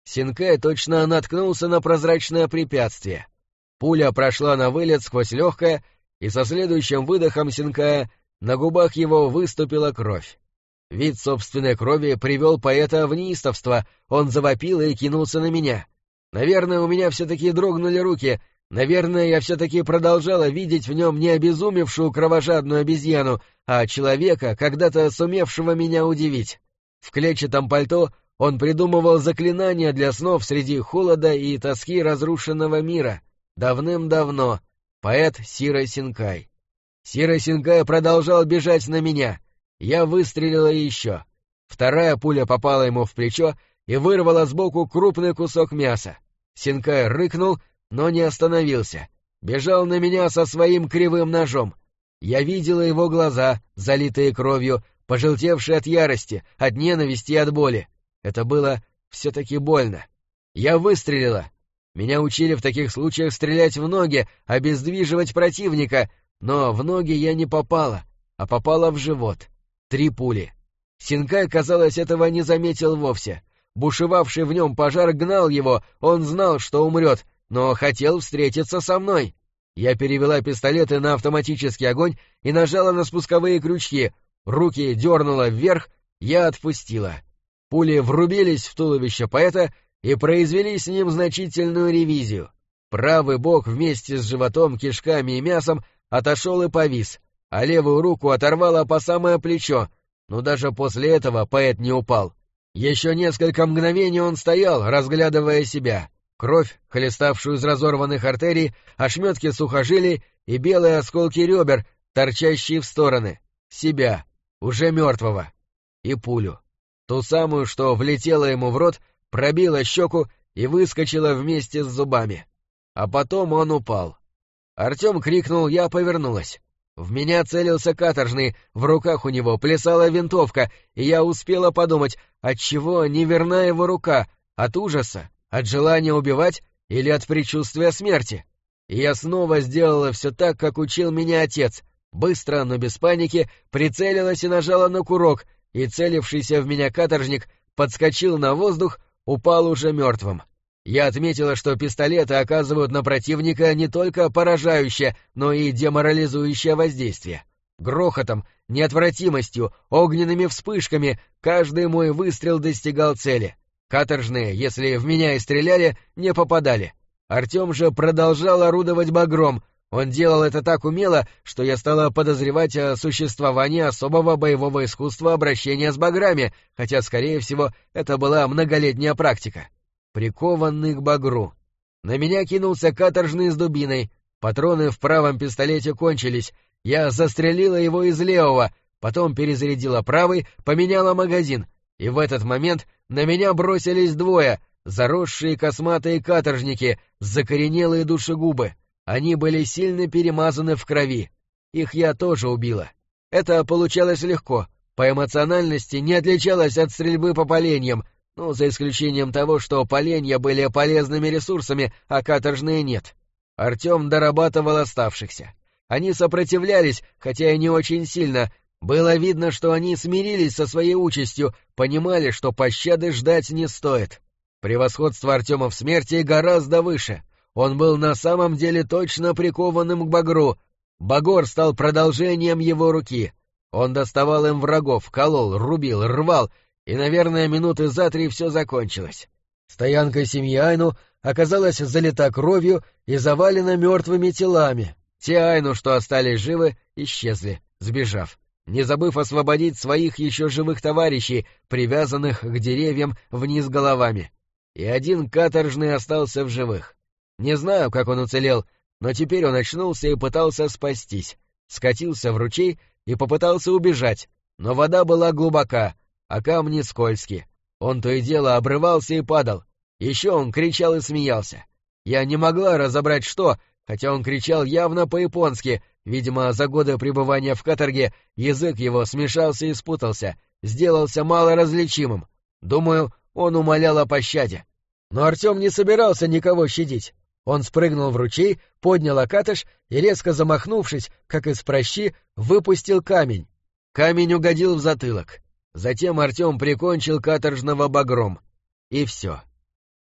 Синкай точно наткнулся на прозрачное препятствие. Пуля прошла на вылет сквозь легкое, и со следующим выдохом Синкая на губах его выступила кровь. Вид собственной крови привел поэта в неистовство, он завопил и кинулся на меня. Наверное, у меня все-таки дрогнули руки, наверное, я все-таки продолжала видеть в нем не обезумевшую кровожадную обезьяну, а человека, когда-то сумевшего меня удивить. В клетчатом пальто он придумывал заклинания для снов среди холода и тоски разрушенного мира. Давным-давно. Поэт Сиро Синкай. Сиро Синкай продолжал бежать на меня. Я выстрелила еще. Вторая пуля попала ему в плечо и вырвала сбоку крупный кусок мяса. Синкай рыкнул, но не остановился. Бежал на меня со своим кривым ножом. Я видела его глаза, залитые кровью, пожелтевшие от ярости, от ненависти и от боли. Это было все-таки больно. Я выстрелила. Меня учили в таких случаях стрелять в ноги, обездвиживать противника, но в ноги я не попала, а попала в живот. 3 пули. Синкай, казалось, этого не заметил вовсе. Бушевавший в нем пожар гнал его, он знал, что умрет, но хотел встретиться со мной. Я перевела пистолеты на автоматический огонь и нажала на спусковые крючки. Руки дернула вверх, я отпустила. Пули врубились в туловище поэта и произвели с ним значительную ревизию. Правый бок вместе с животом, кишками и мясом отошел и повис, а левую руку оторвало по самое плечо, но даже после этого поэт не упал. Еще несколько мгновений он стоял, разглядывая себя. Кровь, хлеставшую из разорванных артерий, ошметки сухожилий и белые осколки ребер, торчащие в стороны. Себя, уже мертвого. И пулю. Ту самую, что влетела ему в рот, пробила щеку и выскочила вместе с зубами. А потом он упал. Артем крикнул, я повернулась. В меня целился каторжный, в руках у него плясала винтовка, и я успела подумать, отчего не верна его рука, от ужаса, от желания убивать или от предчувствия смерти. И я снова сделала все так, как учил меня отец. Быстро, но без паники, прицелилась и нажала на курок, и целившийся в меня каторжник подскочил на воздух, упал уже мертвым. Я отметила, что пистолеты оказывают на противника не только поражающее, но и деморализующее воздействие. Грохотом, неотвратимостью, огненными вспышками каждый мой выстрел достигал цели. Каторжные, если в меня и стреляли, не попадали. Артем же продолжал орудовать багром. Он делал это так умело, что я стала подозревать о существовании особого боевого искусства обращения с баграми, хотя, скорее всего, это была многолетняя практика. Прикованный к багру. На меня кинулся каторжный с дубиной. Патроны в правом пистолете кончились. Я застрелила его из левого, потом перезарядила правый, поменяла магазин. И в этот момент на меня бросились двое, заросшие косматые каторжники, закоренелые душегубы. Они были сильно перемазаны в крови. Их я тоже убила. Это получалось легко. По эмоциональности не отличалось от стрельбы по поленьям, ну, за исключением того, что поленья были полезными ресурсами, а каторжные нет. Артем дорабатывал оставшихся. Они сопротивлялись, хотя и не очень сильно. Было видно, что они смирились со своей участью, понимали, что пощады ждать не стоит. Превосходство Артема в смерти гораздо выше. Он был на самом деле точно прикованным к багру. Багор стал продолжением его руки. Он доставал им врагов, колол, рубил, рвал, и, наверное, минуты за 3 все закончилось. Стоянка семьи Айну оказалась залита кровью и завалена мертвыми телами. Те Айну, что остались живы, исчезли, сбежав, не забыв освободить своих еще живых товарищей, привязанных к деревьям вниз головами. И один каторжный остался в живых. Не знаю, как он уцелел, но теперь он очнулся и пытался спастись. Скатился в ручей и попытался убежать, но вода была глубока, а камни скользкие. Он то и дело обрывался и падал. Еще он кричал и смеялся. Я не могла разобрать что, хотя он кричал явно по-японски. Видимо, за годы пребывания в каторге язык его смешался и спутался, сделался малоразличимым. Думаю, он умолял о пощаде. Но Артем не собирался никого щадить. Он спрыгнул в ручей, поднял окатыш и, резко замахнувшись, как из пращи, выпустил камень. Камень угодил в затылок. Затем Артем прикончил каторжного багром. И все.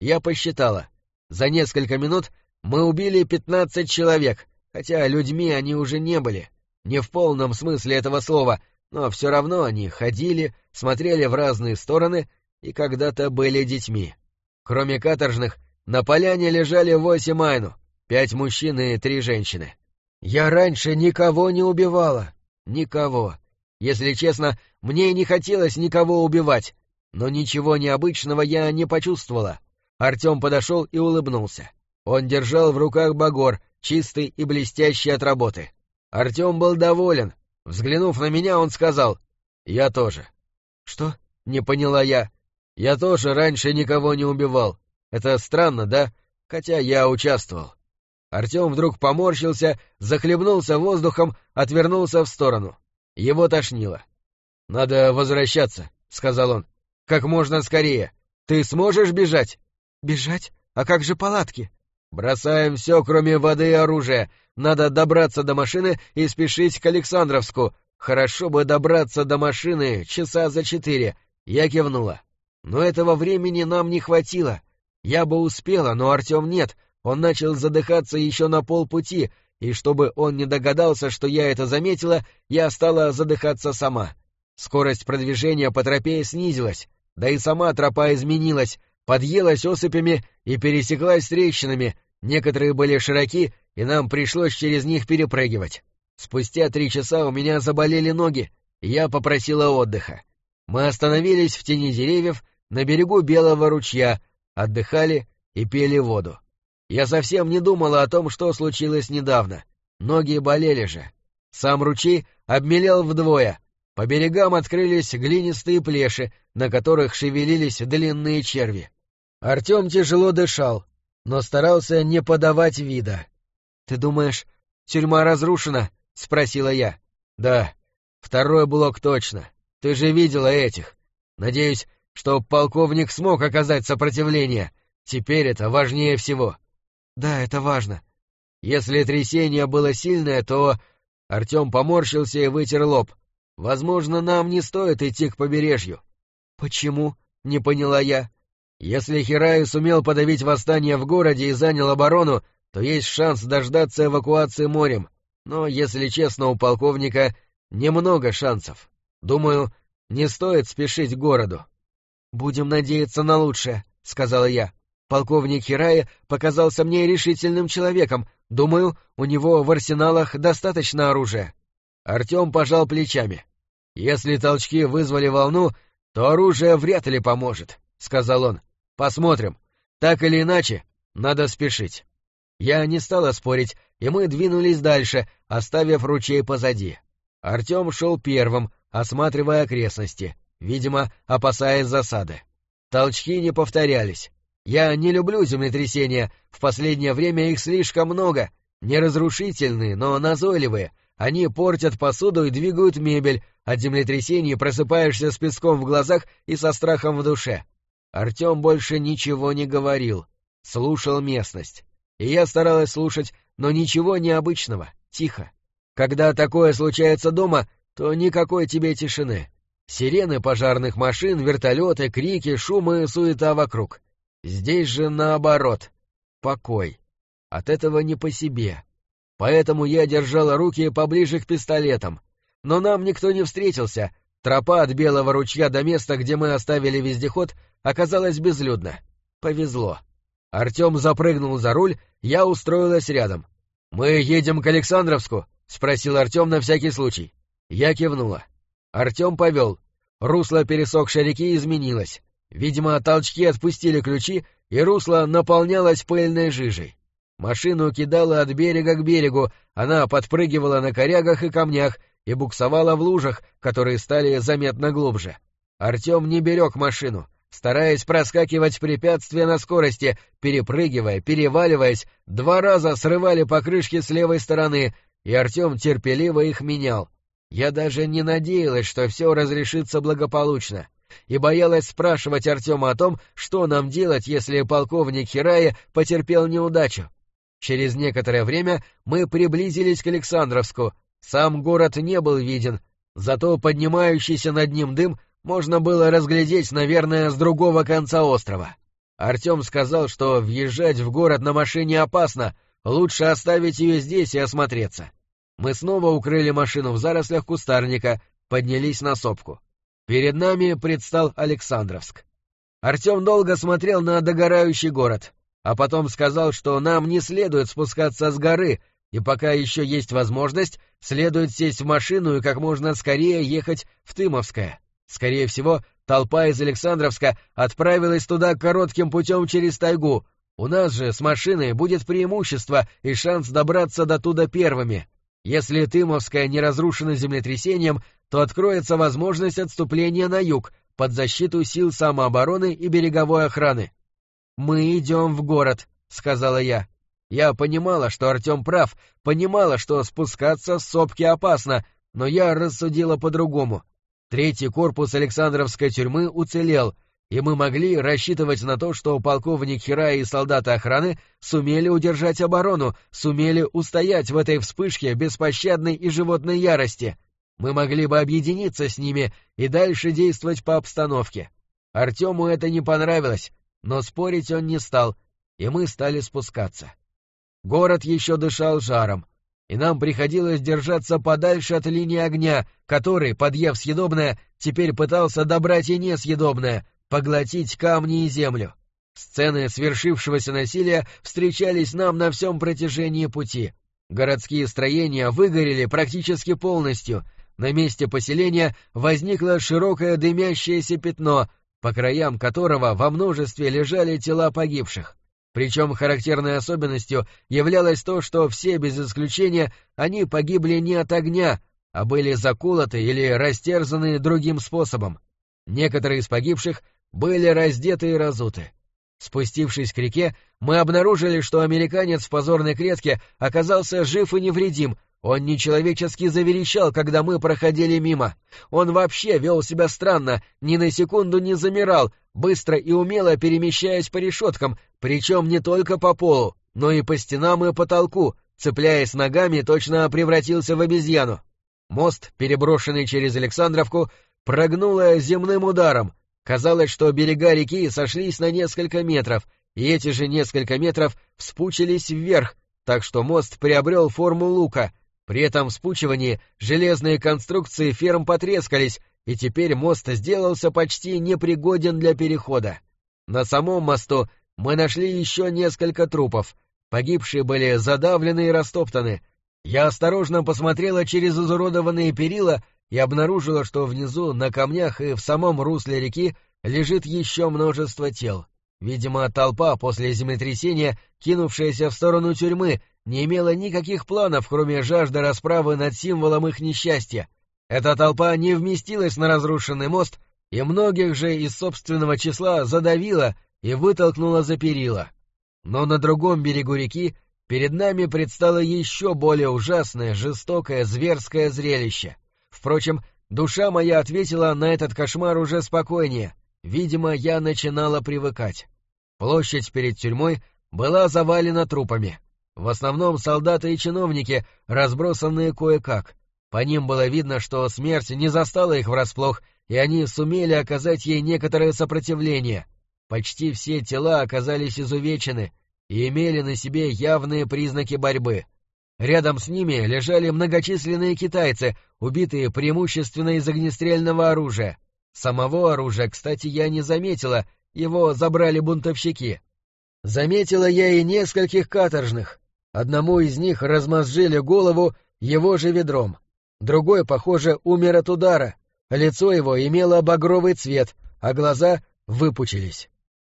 Я посчитала. За несколько минут мы убили 15 человек, хотя людьми они уже не были. Не в полном смысле этого слова, но все равно они ходили, смотрели в разные стороны и когда-то были детьми. Кроме каторжных, на поляне лежали 8 айну, 5 мужчин и 3 женщины. Я раньше никого не убивала. Никого. Если честно, мне и не хотелось никого убивать. Но ничего необычного я не почувствовала. Артем подошел и улыбнулся. Он держал в руках багор, чистый и блестящий от работы. Артем был доволен. Взглянув на меня, он сказал: «Я тоже». «Что?» — не поняла я. «Я тоже раньше никого не убивал. Это странно, да? Хотя я участвовал». Артем вдруг поморщился, захлебнулся воздухом, отвернулся в сторону. Его тошнило. «Надо возвращаться», — сказал он. «Как можно скорее. Ты сможешь бежать?» «Бежать? А как же палатки?» «Бросаем все, кроме воды и оружия. Надо добраться до машины и спешить к Александровску. Хорошо бы добраться до машины часа за 4. Я кивнула. Но этого времени нам не хватило. Я бы успела, но Артем нет. Он начал задыхаться еще на полпути, и чтобы он не догадался, что я это заметила, я стала задыхаться сама. Скорость продвижения по тропе снизилась, да и сама тропа изменилась, подъелась осыпями и пересеклась трещинами. Некоторые были широки, и нам пришлось через них перепрыгивать. Спустя 3 часа у меня заболели ноги, и я попросила отдыха. Мы остановились в тени деревьев на берегу Белого ручья, отдыхали и пили воду. Я совсем не думала о том, что случилось недавно. Ноги болели же. Сам ручей обмелел вдвое. По берегам открылись глинистые плеши, на которых шевелились длинные черви. Артем тяжело дышал, но старался не подавать вида. «Ты думаешь, тюрьма разрушена?» — спросила я. «Да, 2-й блок точно. Ты же видела этих. Надеюсь, что полковник смог оказать сопротивление. Теперь это важнее всего». «Да, это важно». «Если трясение было сильное, то...» Артем поморщился и вытер лоб. «Возможно, нам не стоит идти к побережью». «Почему?» — не поняла я. «Если Хирай сумел подавить восстание в городе и занял оборону, то есть шанс дождаться эвакуации морем. Но, если честно, у полковника немного шансов. Думаю, не стоит спешить к городу». «Будем надеяться на лучшее», — сказала я. «Полковник Хирай показался мне решительным человеком. Думаю, у него в арсеналах достаточно оружия». Артем пожал плечами. «Если толчки вызвали волну, то оружие вряд ли поможет», — сказал он. «Посмотрим. Так или иначе, надо спешить». Я не стала спорить, и мы двинулись дальше, оставив ручей позади. Артем шел первым, осматривая окрестности, видимо, опасаясь засады. Толчки не повторялись. Я не люблю землетрясения, в последнее время их слишком много, не разрушительные, но назойливые. Они портят посуду и двигают мебель, от землетрясений просыпаешься с песком в глазах и со страхом в душе. Артем больше ничего не говорил, слушал местность. И я старалась слушать, но ничего необычного, тихо. Когда такое случается дома, то никакой тебе тишины. Сирены пожарных машин, вертолеты, крики, шумы, суета вокруг. Здесь же наоборот. Покой. От этого не по себе. Поэтому я держала руки поближе к пистолетам. Но нам никто не встретился. Тропа от Белого ручья до места, где мы оставили вездеход, оказалась безлюдна. Повезло. Артем запрыгнул за руль, я устроилась рядом. «Мы едем к Александровску?» — спросил Артем на всякий случай. Я кивнула. Артем повел. Русло пересохшей реки изменилось. Видимо, толчки отпустили ключи, и русло наполнялось пыльной жижей. Машину кидало от берега к берегу, она подпрыгивала на корягах и камнях и буксовала в лужах, которые стали заметно глубже. Артем не берег машину, стараясь проскакивать препятствия на скорости, перепрыгивая, переваливаясь, 2 раза срывали покрышки с левой стороны, и Артем терпеливо их менял. Я даже не надеялась, что все разрешится благополучно, и боялась спрашивать Артема о том, что нам делать, если полковник Хирая потерпел неудачу. Через некоторое время мы приблизились к Александровску. Сам город не был виден, зато поднимающийся над ним дым можно было разглядеть, наверное, с другого конца острова. Артем сказал, что въезжать в город на машине опасно, лучше оставить ее здесь и осмотреться. Мы снова укрыли машину в зарослях кустарника, поднялись на сопку. Перед нами предстал Александровск. Артем долго смотрел на догорающий город, а потом сказал, что нам не следует спускаться с горы, и пока еще есть возможность, следует сесть в машину и как можно скорее ехать в Тымовское. Скорее всего, толпа из Александровска отправилась туда коротким путем через тайгу. У нас же с машиной будет преимущество и шанс добраться до туда первыми. Если Тымовская не разрушена землетрясением, то откроется возможность отступления на юг, под защиту сил самообороны и береговой охраны. «Мы идем в город», — сказала я. Я понимала, что Артем прав, понимала, что спускаться с сопки опасно, но я рассудила по-другому. Третий корпус Александровской тюрьмы уцелел, и мы могли рассчитывать на то, что полковник Хирай и солдаты охраны сумели удержать оборону, сумели устоять в этой вспышке беспощадной и животной ярости. Мы могли бы объединиться с ними и дальше действовать по обстановке. Артему это не понравилось, но спорить он не стал, и мы стали спускаться. Город еще дышал жаром, и нам приходилось держаться подальше от линии огня, который, подъев съедобное, теперь пытался добрать и несъедобное, поглотить камни и землю. Сцены свершившегося насилия встречались нам на всем протяжении пути. Городские строения выгорели практически полностью. На месте поселения возникло широкое дымящееся пятно, по краям которого во множестве лежали тела погибших. Причем характерной особенностью являлось то, что все без исключения они погибли не от огня, а были заколоты или растерзаны другим способом. Некоторые из погибших были раздеты и разуты. Спустившись к реке, мы обнаружили, что американец в позорной клетке оказался жив и невредим. Он нечеловечески заверещал, когда мы проходили мимо. Он вообще вел себя странно, ни на секунду не замирал, быстро и умело перемещаясь по решеткам, причем не только по полу, но и по стенам и потолку, цепляясь ногами, точно превратился в обезьяну. Мост, переброшенный через Александровку, прогнуло земным ударом. Казалось, что берега реки сошлись на несколько метров, и эти же несколько метров вспучились вверх, так что мост приобрел форму лука. При этом вспучивании железные конструкции ферм потрескались, и теперь мост сделался почти непригоден для перехода. На самом мосту мы нашли еще несколько трупов. Погибшие были задавлены и растоптаны. Я осторожно посмотрела через изуродованные перила и обнаружила, что внизу, на камнях и в самом русле реки, лежит еще множество тел. Видимо, толпа после землетрясения, кинувшаяся в сторону тюрьмы, не имела никаких планов, кроме жажды расправы над символом их несчастья. Эта толпа не вместилась на разрушенный мост, и многих же из собственного числа задавила и вытолкнула за перила. Но на другом берегу реки перед нами предстало еще более ужасное, жестокое, зверское зрелище. Впрочем, душа моя ответила на этот кошмар уже спокойнее. Видимо, я начинала привыкать. Площадь перед тюрьмой была завалена трупами. В основном солдаты и чиновники, разбросанные кое-как. По ним было видно, что смерть не застала их врасплох, и они сумели оказать ей некоторое сопротивление. Почти все тела оказались изувечены и имели на себе явные признаки борьбы. Рядом с ними лежали многочисленные китайцы, убитые преимущественно из огнестрельного оружия. Самого оружия, кстати, я не заметила, его забрали бунтовщики. Заметила я и нескольких каторжных. Одному из них размозжили голову его же ведром. Другой, похоже, умер от удара. Лицо его имело багровый цвет, а глаза выпучились.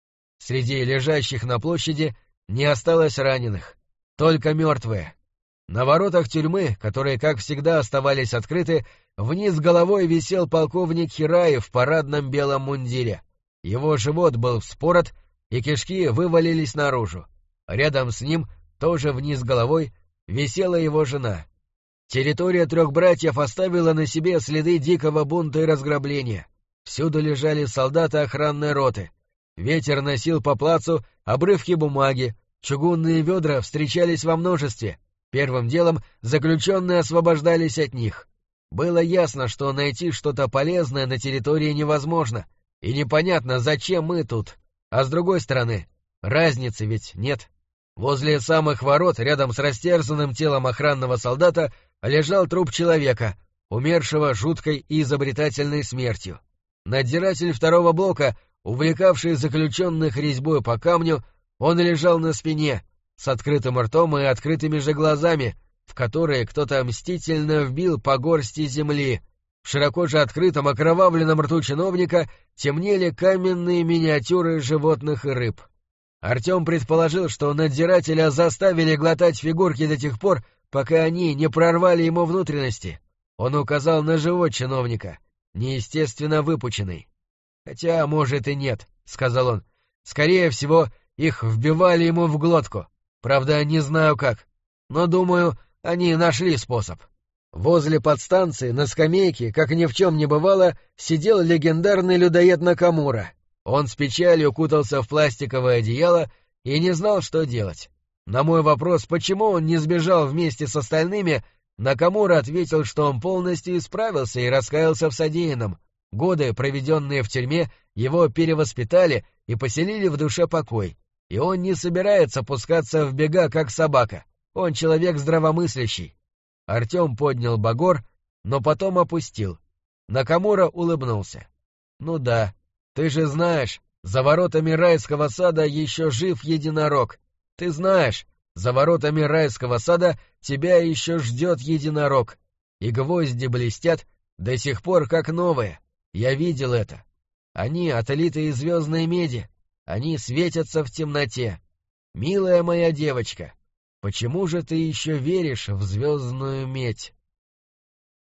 Среди лежащих на площади не осталось раненых, только мертвые. На воротах тюрьмы, которые, как всегда, оставались открыты, вниз головой висел полковник Хираев в парадном белом мундире. Его живот был вспорот, и кишки вывалились наружу. Рядом с ним, тоже вниз головой, висела его жена. Территория трех братьев оставила на себе следы дикого бунта и разграбления. Всюду лежали солдаты охранной роты. Ветер носил по плацу обрывки бумаги, чугунные ведра встречались во множестве. Первым делом заключенные освобождались от них. Было ясно, что найти что-то полезное на территории невозможно, и непонятно, зачем мы тут. А с другой стороны, разницы ведь нет. Возле самых ворот, рядом с растерзанным телом охранного солдата, лежал труп человека, умершего жуткой и изобретательной смертью. Надзиратель второго блока, увлекавший заключенных резьбой по камню, он лежал на спине, с открытым ртом и открытыми же глазами, в которые кто-то мстительно вбил по горсти земли. В широко же открытом окровавленном рту чиновника темнели каменные миниатюры животных и рыб. Артем предположил, что надзирателя заставили глотать фигурки до тех пор, пока они не прорвали ему внутренности. Он указал на живот чиновника, неестественно выпученный. «Хотя, может, и нет», — сказал он. «Скорее всего, их вбивали ему в глотку. Правда, не знаю как. Но, думаю, они нашли способ». Возле подстанции, на скамейке, как ни в чем не бывало, сидел легендарный людоед Накамура. Он с печалью кутался в пластиковое одеяло и не знал, что делать. На мой вопрос, почему он не сбежал вместе с остальными, Накамура ответил, что он полностью исправился и раскаялся в содеянном. Годы, проведенные в тюрьме, его перевоспитали и поселили в душе покой. И он не собирается пускаться в бега, как собака. Он человек здравомыслящий. Артем поднял багор, но потом опустил. Накамура улыбнулся. «Ну да. Ты же знаешь, за воротами райского сада еще жив единорог. Ты знаешь, за воротами райского сада тебя еще ждет единорог. И гвозди блестят до сих пор как новые. Я видел это. Они отлиты из звездной меди. Они светятся в темноте. Милая моя девочка, почему же ты еще веришь в звездную медь?»